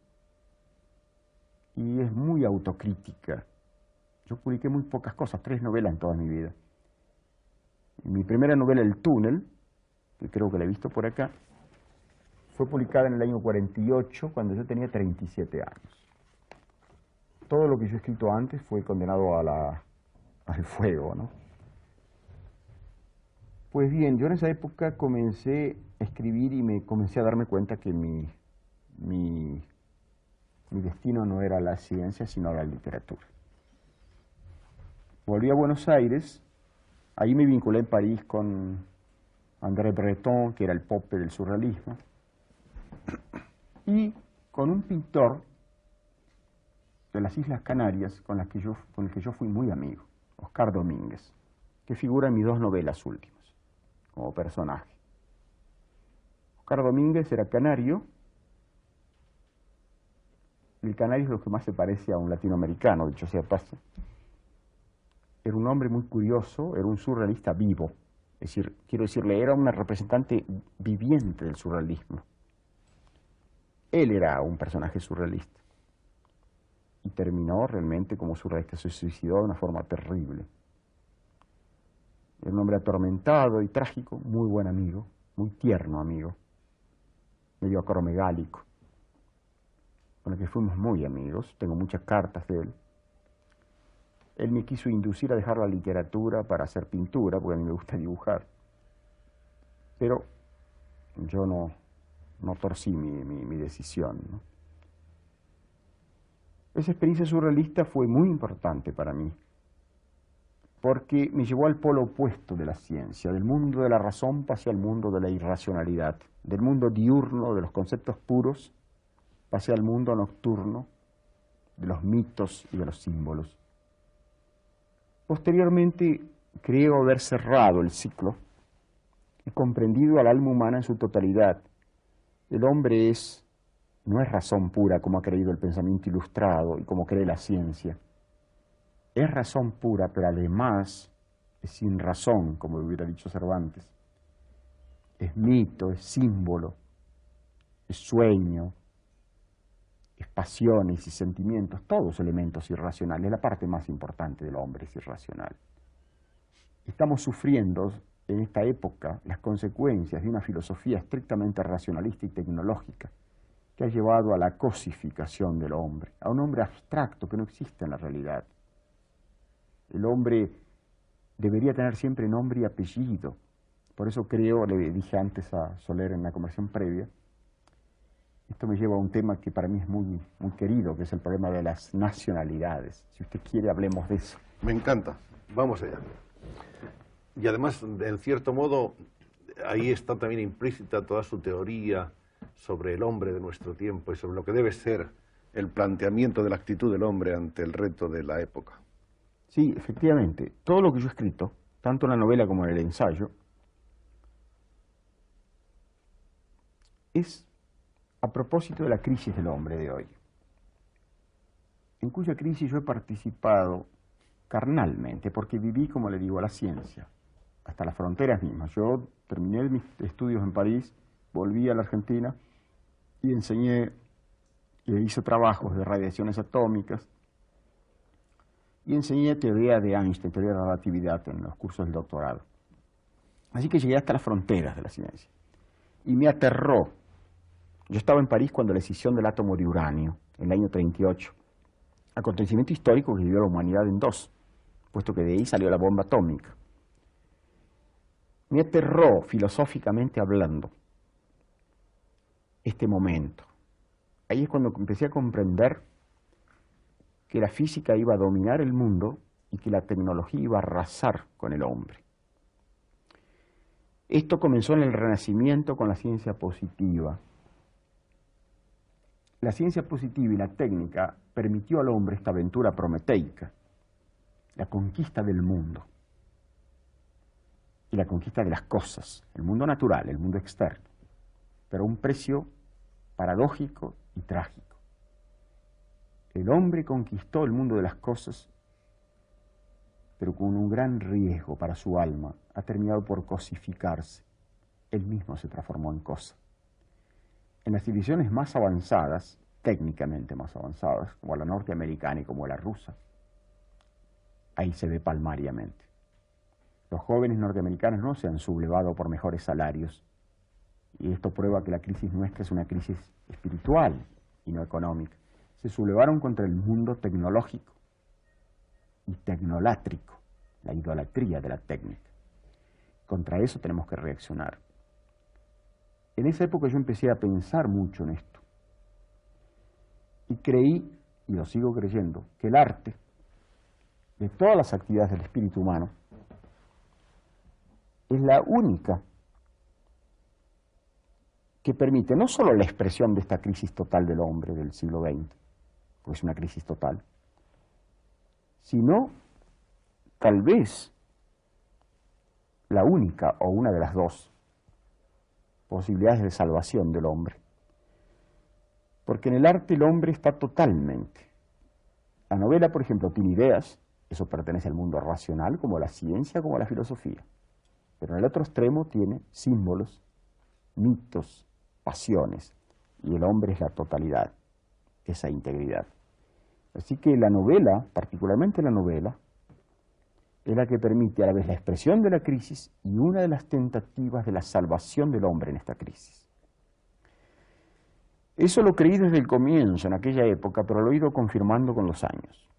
y es muy autocrítica. Yo publiqué muy pocas cosas, 3 novelas en toda mi vida. Mi primera novela, El Túnel, que creo que la he visto por acá, fue publicada en el año 48, cuando yo tenía 37 años. Todo lo que yo he escrito antes fue condenado al fuego, ¿no? Pues bien, yo en esa época comencé a escribir y me comencé a darme cuenta que mi destino no era la ciencia, sino la literatura. Volví a Buenos Aires, ahí me vinculé en París con André Breton, que era el Pope del surrealismo, y con un pintor de las Islas Canarias con el que yo fui muy amigo, Oscar Domínguez, que figura en mis 2 novelas últimas como personaje. Oscar Domínguez era canario. El canario es lo que más se parece a un latinoamericano, dicho sea paso. Era un hombre muy curioso, era un surrealista vivo. Es decir, quiero decirle, era un representante viviente del surrealismo. Él era un personaje surrealista. Y terminó realmente como surrealista, se suicidó de una forma terrible. Era un hombre atormentado y trágico, muy buen amigo, muy tierno amigo, medio acromegálico, con el que fuimos muy amigos. Tengo muchas cartas de él. Él me quiso inducir a dejar la literatura para hacer pintura, porque a mí me gusta dibujar. Pero yo no torcí mi decisión, ¿no? Esa experiencia surrealista fue muy importante para mí, porque me llevó al polo opuesto de la ciencia. Del mundo de la razón pasé al mundo de la irracionalidad, del mundo diurno de los conceptos puros pasé al mundo nocturno de los mitos y de los símbolos. Posteriormente creo haber cerrado el ciclo y comprendido al alma humana en su totalidad. El hombre no es razón pura como ha creído el pensamiento ilustrado y como cree la ciencia. Es razón pura, pero además es sin razón, como hubiera dicho Cervantes. Es mito, es símbolo, es sueño, es pasiones y sentimientos, todos elementos irracionales. La parte más importante del hombre es irracional. Estamos sufriendo en esta época las consecuencias de una filosofía estrictamente racionalista y tecnológica que ha llevado a la cosificación del hombre, a un hombre abstracto que no existe en la realidad. El hombre debería tener siempre nombre y apellido. Por eso creo, le dije antes a Soler en la conversación previa, esto me lleva a un tema que para mí es muy, muy querido, que es el problema de las nacionalidades. Si usted quiere, hablemos de eso. Me encanta. Vamos allá. Y además, en cierto modo, ahí está también implícita toda su teoría sobre el hombre de nuestro tiempo y sobre lo que debe ser el planteamiento de la actitud del hombre ante el reto de la época. Sí, efectivamente. Todo lo que yo he escrito, tanto en la novela como en el ensayo, es a propósito de la crisis del hombre de hoy, en cuya crisis yo he participado carnalmente, porque viví, como le digo, a la ciencia, hasta las fronteras mismas. Yo terminé mis estudios en París, volví a la Argentina y enseñé, hice trabajos de radiaciones atómicas y enseñé teoría de Einstein, teoría de la relatividad en los cursos del doctorado. Así que llegué hasta las fronteras de la ciencia y me aterró. Yo estaba en París cuando la escisión del átomo de uranio, en el año 38, acontecimiento histórico que dividió a la humanidad en dos, puesto que de ahí salió la bomba atómica. Me aterró, filosóficamente hablando, este momento. Ahí es cuando empecé a comprender que la física iba a dominar el mundo y que la tecnología iba a arrasar con el hombre. Esto comenzó en el Renacimiento con la ciencia positiva. La ciencia positiva y la técnica permitió al hombre esta aventura prometeica, la conquista del mundo y la conquista de las cosas, el mundo natural, el mundo externo, pero a un precio paradójico y trágico. El hombre conquistó el mundo de las cosas, pero con un gran riesgo para su alma, ha terminado por cosificarse. Él mismo se transformó en cosa. En las civilizaciones más avanzadas, técnicamente más avanzadas, como la norteamericana y como la rusa, ahí se ve palmariamente. Los jóvenes norteamericanos no se han sublevado por mejores salarios, y esto prueba que la crisis nuestra es una crisis espiritual y no económica. Se sublevaron contra el mundo tecnológico y tecnolátrico, la idolatría de la técnica. Contra eso tenemos que reaccionar. En esa época yo empecé a pensar mucho en esto. Y creí, y lo sigo creyendo, que el arte, de todas las actividades del espíritu humano, es la única que permite no solo la expresión de esta crisis total del hombre del siglo XX, porque es una crisis total, sino tal vez la única o una de las dos posibilidades de salvación del hombre. Porque en el arte el hombre está totalmente. La novela, por ejemplo, tiene ideas, eso pertenece al mundo racional, como la ciencia, como la filosofía. Pero en el otro extremo tiene símbolos, mitos, pasiones, y el hombre es la totalidad, esa integridad. Así que la novela, particularmente la novela, es la que permite a la vez la expresión de la crisis y una de las tentativas de la salvación del hombre en esta crisis. Eso lo creí desde el comienzo, en aquella época, pero lo he ido confirmando con los años.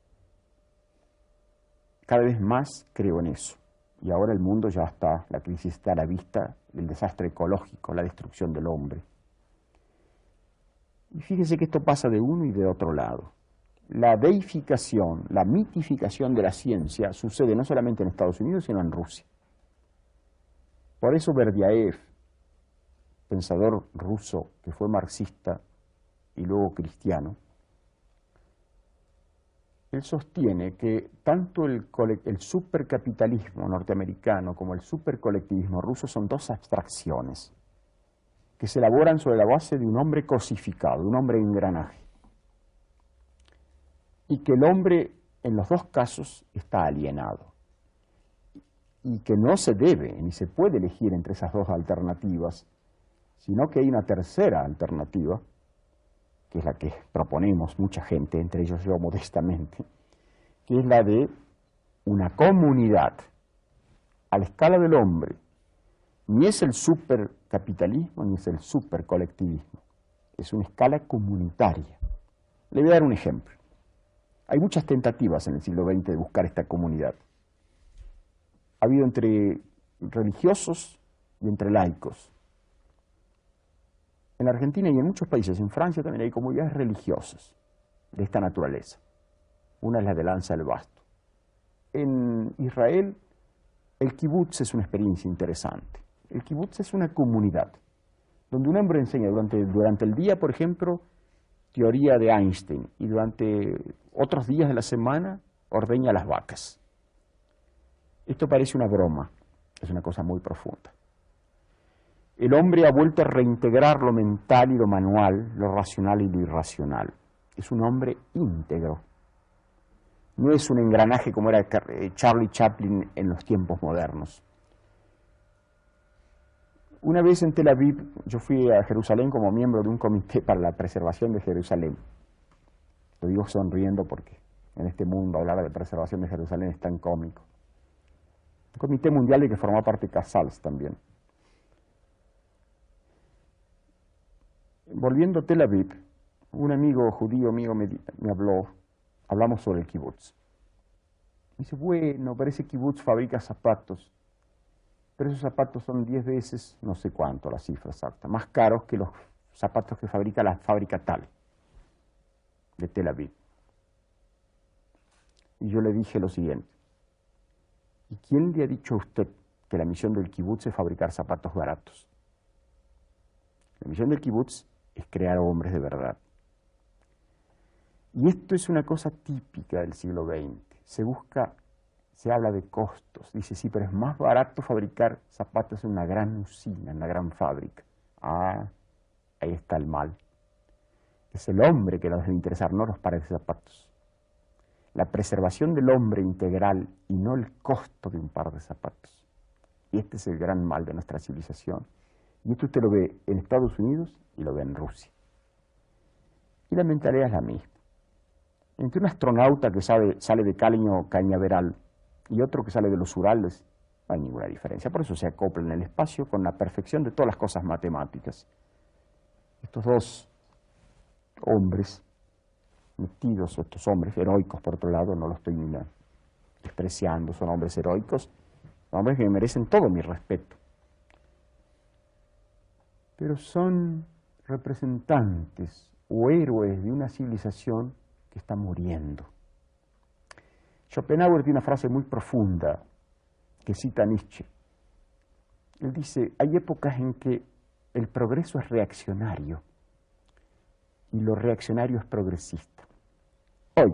Cada vez más creo en eso. Y ahora el mundo ya está, la crisis está a la vista, el desastre ecológico, la destrucción del hombre. Y fíjese que esto pasa de uno y de otro lado. La deificación, la mitificación de la ciencia sucede no solamente en Estados Unidos, sino en Rusia. Por eso Berdyaev, pensador ruso que fue marxista y luego cristiano, él sostiene que tanto el supercapitalismo norteamericano como el supercolectivismo ruso son dos abstracciones que se elaboran sobre la base de un hombre cosificado, de un hombre engranaje. Y que el hombre en los dos casos está alienado. Y que no se debe ni se puede elegir entre esas dos alternativas, sino que hay una tercera alternativa, que es la que proponemos mucha gente, entre ellos yo modestamente, que es la de una comunidad a la escala del hombre. Ni es el supercapitalismo ni es el supercolectivismo, es una escala comunitaria. Le voy a dar un ejemplo. Hay muchas tentativas en el siglo XX de buscar esta comunidad. Ha habido entre religiosos y entre laicos. En la Argentina y en muchos países, en Francia también hay comunidades religiosas de esta naturaleza. Una es la de Lanza del Basto. En Israel, el kibutz es una experiencia interesante. El kibutz es una comunidad, donde un hombre enseña durante el día, por ejemplo, teoría de Einstein, y durante otros días de la semana ordeña las vacas. Esto parece una broma, es una cosa muy profunda. El hombre ha vuelto a reintegrar lo mental y lo manual, lo racional y lo irracional. Es un hombre íntegro. No es un engranaje como era Charlie Chaplin en los tiempos modernos. Una vez en Tel Aviv, yo fui a Jerusalén como miembro de un comité para la preservación de Jerusalén. Lo digo sonriendo porque en este mundo hablar de preservación de Jerusalén es tan cómico. Un comité mundial de que formó parte Casals también. Volviendo a Tel Aviv, un amigo judío mío me habló, hablamos sobre el kibutz. Me dice, bueno, pero ese kibutz fabrica zapatos, pero esos zapatos son 10 veces, no sé cuánto, la cifra exacta, más caros que los zapatos que fabrica la fábrica tal de Tel Aviv. Y yo le dije lo siguiente, ¿y quién le ha dicho a usted que la misión del kibutz es fabricar zapatos baratos? La misión del kibutz es crear hombres de verdad. Y esto es una cosa típica del siglo XX. Se habla de costos. Dice, sí, pero es más barato fabricar zapatos en una gran usina, en una gran fábrica. Ah, ahí está el mal. Es el hombre que nos debe interesar, no los pares de zapatos. La preservación del hombre integral y no el costo de un par de zapatos. Y este es el gran mal de nuestra civilización. Y esto usted lo ve en Estados Unidos y lo ve en Rusia. Y la mentalidad es la misma. Entre un astronauta que sale de Cañaveral y otro que sale de los Urales, no hay ninguna diferencia. Por eso se acopla en el espacio con la perfección de todas las cosas matemáticas. Estos dos hombres metidos, estos hombres heroicos, por otro lado, no los estoy despreciando, son hombres heroicos, hombres que merecen todo mi respeto. Pero son representantes o héroes de una civilización que está muriendo. Schopenhauer tiene una frase muy profunda que cita Nietzsche. Él dice, hay épocas en que el progreso es reaccionario y lo reaccionario es progresista. Hoy,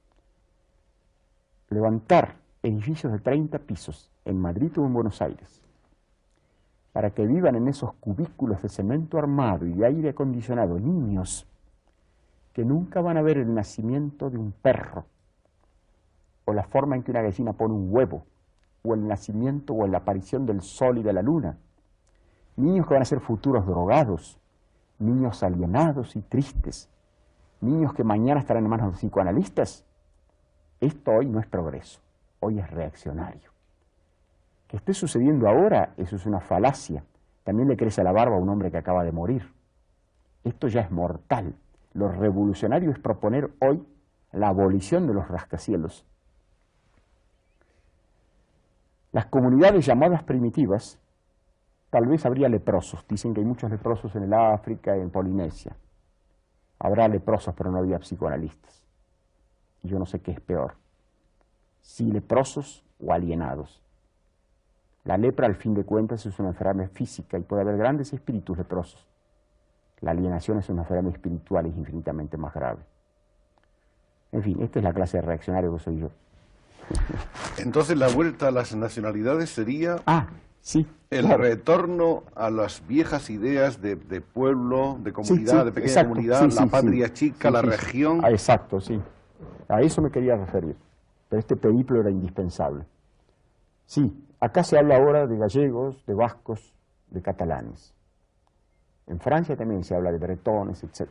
levantar edificios de 30 pisos en Madrid o en Buenos Aires para que vivan en esos cubículos de cemento armado y de aire acondicionado niños que nunca van a ver el nacimiento de un perro, o la forma en que una gallina pone un huevo, o el nacimiento o la aparición del sol y de la luna. Niños que van a ser futuros drogados, niños alienados y tristes, niños que mañana estarán en manos de psicoanalistas. Esto hoy no es progreso, hoy es reaccionario. Que esté sucediendo ahora, eso es una falacia. También le crece la barba a un hombre que acaba de morir. Esto ya es mortal. Lo revolucionario es proponer hoy la abolición de los rascacielos. Las comunidades llamadas primitivas, tal vez habría leprosos. Dicen que hay muchos leprosos en el África y en Polinesia. Habrá leprosos, pero no había psicoanalistas. Y yo no sé qué es peor, si leprosos o alienados. La lepra, al fin de cuentas, es una enfermedad física y puede haber grandes espíritus leprosos. La alienación es una enfermedad espiritual y es infinitamente más grave. En fin, esta es la clase de reaccionario que soy yo. Entonces la vuelta a las nacionalidades sería sí, el claro. retorno a las viejas ideas de pueblo, de comunidad, de pequeña exacto, comunidad, la patria chica, la región. Exacto, sí. A eso me quería referir. Pero este periplo era indispensable. Sí, acá se habla ahora de gallegos, de vascos, de catalanes. En Francia también se habla de bretones, etc.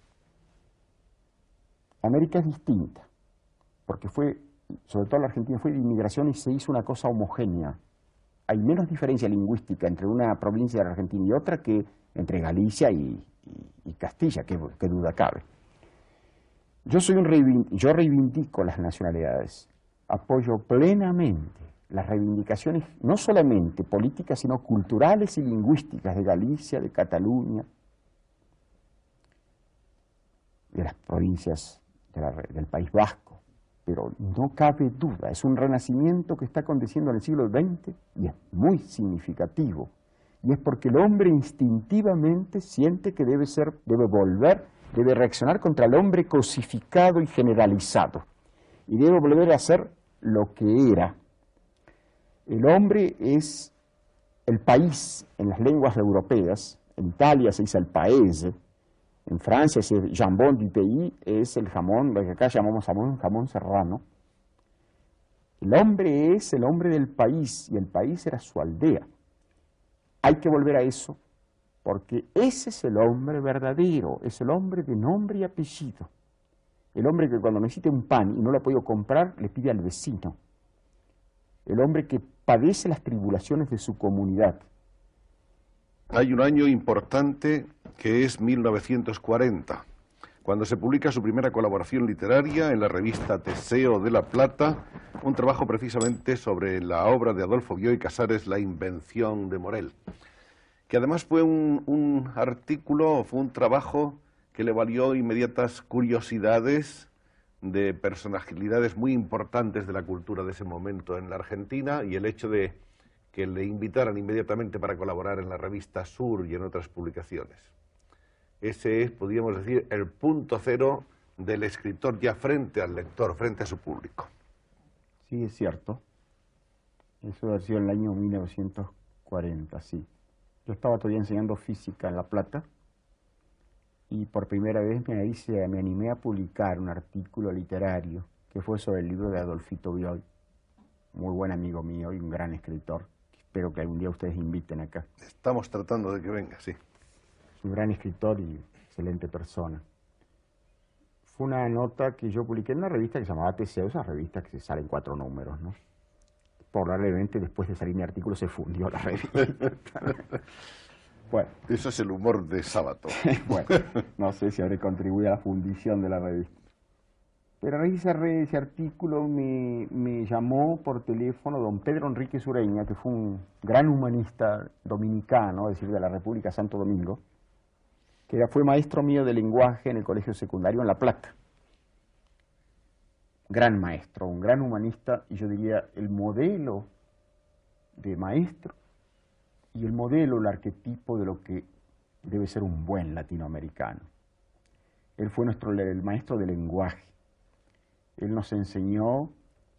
América es distinta, porque fue, sobre todo la Argentina, fue de inmigración y se hizo una cosa homogénea. Hay menos diferencia lingüística entre una provincia de la Argentina y otra que entre Galicia y Castilla, que duda cabe. Yo reivindico las nacionalidades, apoyo plenamente las reivindicaciones no solamente políticas, sino culturales y lingüísticas de Galicia, de Cataluña, de las provincias del País Vasco. Pero no cabe duda, es un renacimiento que está aconteciendo en el siglo XX y es muy significativo. Y es porque el hombre instintivamente siente que debe reaccionar contra el hombre cosificado y generalizado. Y debe volver a ser lo que era. El hombre es el país en las lenguas europeas. En Italia se dice el paese. En Francia ese jambon du pays es el jamón, lo que acá llamamos jamón serrano. El hombre es el hombre del país y el país era su aldea. Hay que volver a eso porque ese es el hombre verdadero, es el hombre de nombre y apellido. El hombre que cuando necesita un pan y no lo ha podido comprar, le pide al vecino. El hombre que padece las tribulaciones de su comunidad. Hay un año importante que es 1940, cuando se publica su primera colaboración literaria en la revista Teseo de La Plata, un trabajo precisamente sobre la obra de Adolfo Bioy Casares, La invención de Morel, que además fue un artículo, fue un trabajo que le valió inmediatas curiosidades de personalidades muy importantes de la cultura de ese momento en la Argentina, y el hecho de que le invitaran inmediatamente para colaborar en la revista Sur y en otras publicaciones. Ese es, podríamos decir, el punto cero del escritor ya frente al lector, frente a su público. Sí, es cierto. Eso debe haber sido en el año 1940, sí. Yo estaba todavía enseñando física en La Plata y por primera vez me animé a publicar un artículo literario que fue sobre el libro de Adolfito Bioy, muy buen amigo mío y un gran escritor. Espero que algún día ustedes inviten acá. Estamos tratando de que venga, sí. Es un gran escritor y excelente persona. Fue una nota que yo publiqué en una revista que se llamaba Teseo, esa revista que se sale en 4 números, ¿no? Probablemente después de salir mi artículo se fundió la revista. Bueno. Eso es el humor de sábado. Bueno, no sé si habré contribuido a la fundición de la revista. Pero a raíz de ese artículo me llamó por teléfono don Pedro Enrique Sureña, que fue un gran humanista dominicano, es decir, de la República Santo Domingo, que fue maestro mío de lenguaje en el colegio secundario en La Plata. Gran maestro, un gran humanista, y yo diría el modelo de maestro y el modelo, el arquetipo de lo que debe ser un buen latinoamericano. Él fue el maestro de lenguaje. Él nos enseñó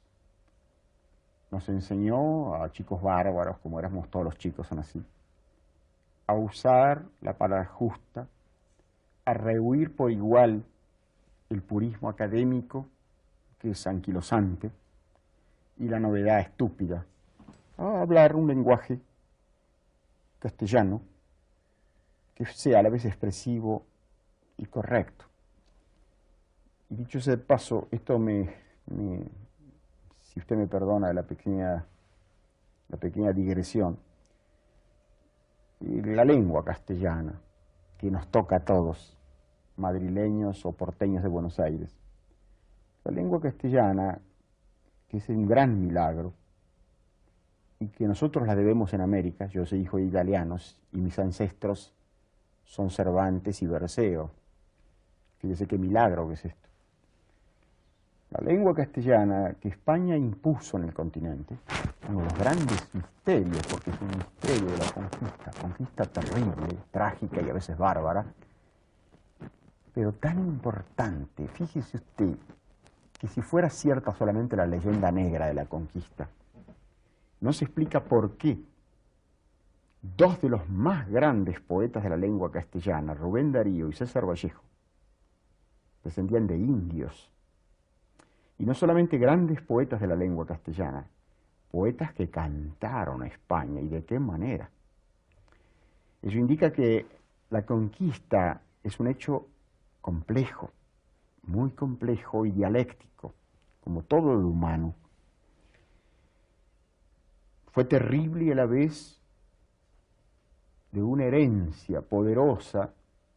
a chicos bárbaros, como éramos todos los chicos, son así, a usar la palabra justa, a rehuir por igual el purismo académico, que es anquilosante, y la novedad estúpida, a hablar un lenguaje castellano que sea a la vez expresivo y correcto. Y dicho sea de paso, esto si usted me perdona la pequeña digresión, la lengua castellana, que nos toca a todos, madrileños o porteños de Buenos Aires, la lengua castellana, que es un gran milagro, y que nosotros la debemos en América. Yo soy hijo de italianos, y mis ancestros son Cervantes y Berceo. Fíjese qué milagro que es esto. La lengua castellana que España impuso en el continente, uno de los grandes misterios, porque es un misterio de la conquista terrible, trágica y a veces bárbara, pero tan importante. Fíjese usted que si fuera cierta solamente la leyenda negra de la conquista, no se explica por qué 2 de los más grandes poetas de la lengua castellana, Rubén Darío y César Vallejo, descendían de indios. Y no solamente grandes poetas de la lengua castellana, poetas que cantaron a España, y de qué manera. Eso indica que la conquista es un hecho complejo, muy complejo y dialéctico, como todo lo humano. Fue terrible y a la vez de una herencia poderosa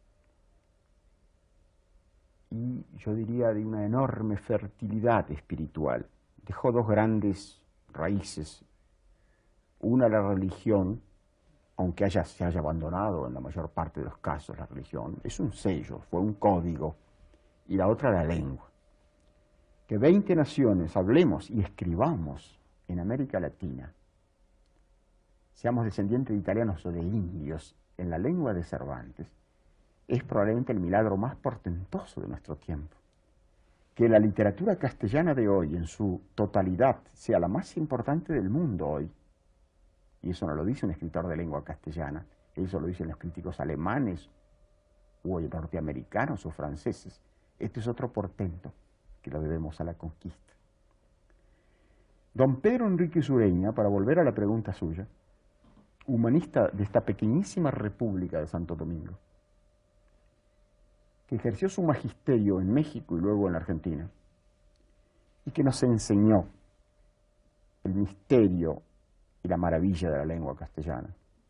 y yo diría de una enorme fertilidad espiritual. Dejó dos grandes raíces. Una, la religión, aunque se haya abandonado en la mayor parte de los casos la religión, es un sello, fue un código. Y la otra, la lengua. Que 20 naciones hablemos y escribamos en América Latina, seamos descendientes de italianos o de indios, en la lengua de Cervantes, es probablemente el milagro más portentoso de nuestro tiempo. Que la literatura castellana de hoy, en su totalidad, sea la más importante del mundo hoy, y eso no lo dice un escritor de lengua castellana, eso lo dicen los críticos alemanes, o norteamericanos o franceses. Este es otro portento que lo debemos a la conquista. Don Pedro Enríquez Ureña, para volver a la pregunta suya, humanista de esta pequeñísima república de Santo Domingo, que ejerció su magisterio en México y luego en la Argentina, y que nos enseñó el misterio y la maravilla de la lengua castellana.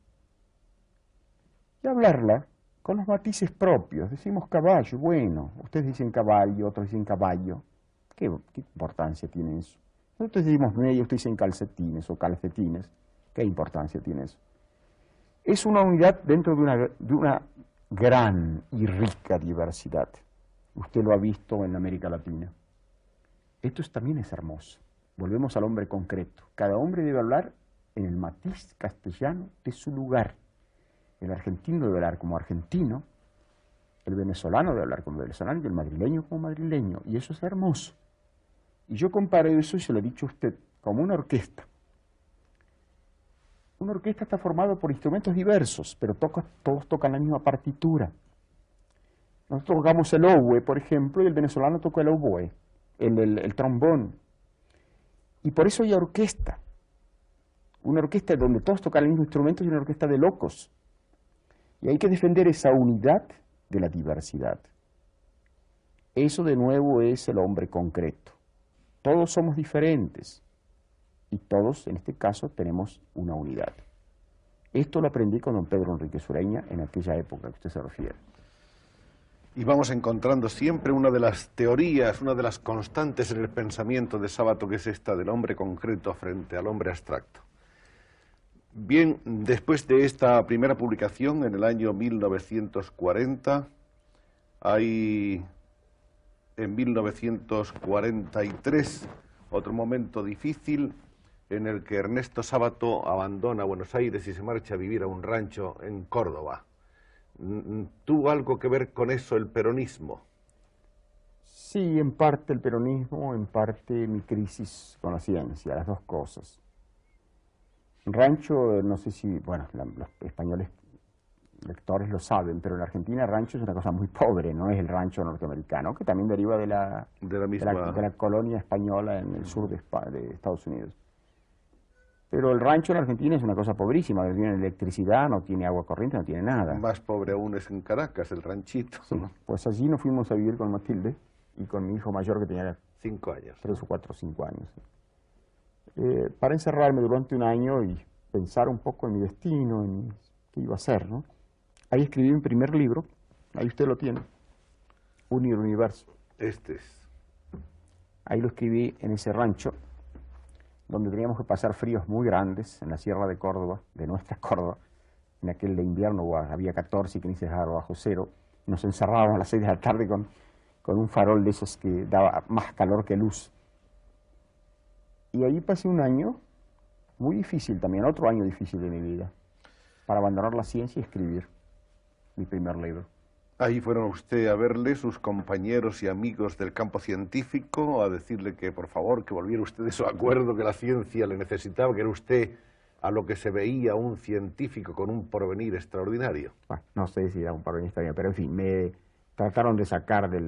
Y hablarla con los matices propios. Decimos caballo, bueno, ustedes dicen caballo, otros dicen caballo. ¿Qué importancia tiene eso? Nosotros decimos medio, ustedes dicen calcetines o calcetines. ¿Qué importancia tiene eso? Es una unidad dentro de una gran y rica diversidad. Usted lo ha visto en América Latina. Esto también es hermoso. Volvemos al hombre concreto. Cada hombre debe hablar en el matiz castellano de su lugar. El argentino debe hablar como argentino, el venezolano debe hablar como venezolano y el madrileño como madrileño. Y eso es hermoso. Y yo comparo eso, y se lo he dicho a usted, como una orquesta. Una orquesta está formada por instrumentos diversos, pero todos tocan la misma partitura. Nosotros tocamos el oboe, por ejemplo, y el venezolano toca el oboe, el trombón. Y por eso hay orquesta. Una orquesta donde todos tocan el mismo instrumento y una orquesta de locos. Y hay que defender esa unidad de la diversidad. Eso de nuevo es el hombre concreto. Todos somos diferentes y todos, en este caso, tenemos una unidad. Esto lo aprendí con don Pedro Enríquez Ureña en aquella época que usted se refiere. Y vamos encontrando siempre una de las teorías, una de las constantes en el pensamiento de Sábato, que es esta del hombre concreto frente al hombre abstracto. Bien, después de esta primera publicación, en el año 1940, hay en 1943 otro momento difícil en el que Ernesto Sábato abandona Buenos Aires y se marcha a vivir a un rancho en Córdoba. ¿Tuvo algo que ver con eso el peronismo? Sí, en parte el peronismo, en parte mi crisis con la ciencia, las dos cosas. Rancho, no sé si, bueno, los españoles lectores lo saben, pero en Argentina rancho es una cosa muy pobre, no es el rancho norteamericano, que también deriva de la colonia española en el sur de Estados Unidos. Pero el rancho en Argentina es una cosa pobrísima, no tiene electricidad, no tiene agua corriente, no tiene nada. Más pobre aún es en Caracas, el ranchito. Sí, pues allí nos fuimos a vivir con Matilde y con mi hijo mayor que tenía 5 años. 3 o 4 o 5 años. Para encerrarme durante un año y pensar un poco en mi destino, en qué iba a hacer, ¿no? Ahí escribí mi primer libro, ahí usted lo tiene, Unir Universo. Este es. Ahí lo escribí en ese rancho, donde teníamos que pasar fríos muy grandes, en la sierra de Córdoba, de nuestra Córdoba. En aquel de invierno había 14 y 15 grados bajo cero. Nos encerrábamos a las 6 de la tarde con un farol de esos que daba más calor que luz. Y ahí pasé un año muy difícil también, otro año difícil de mi vida, para abandonar la ciencia y escribir mi primer libro. Ahí fueron usted a verle sus compañeros y amigos del campo científico, a decirle que por favor, que volviera usted de su acuerdo, que la ciencia le necesitaba, que era usted a lo que se veía un científico con un porvenir extraordinario. Bueno, no sé si era un porvenir extraordinario, pero en fin, me trataron de sacar del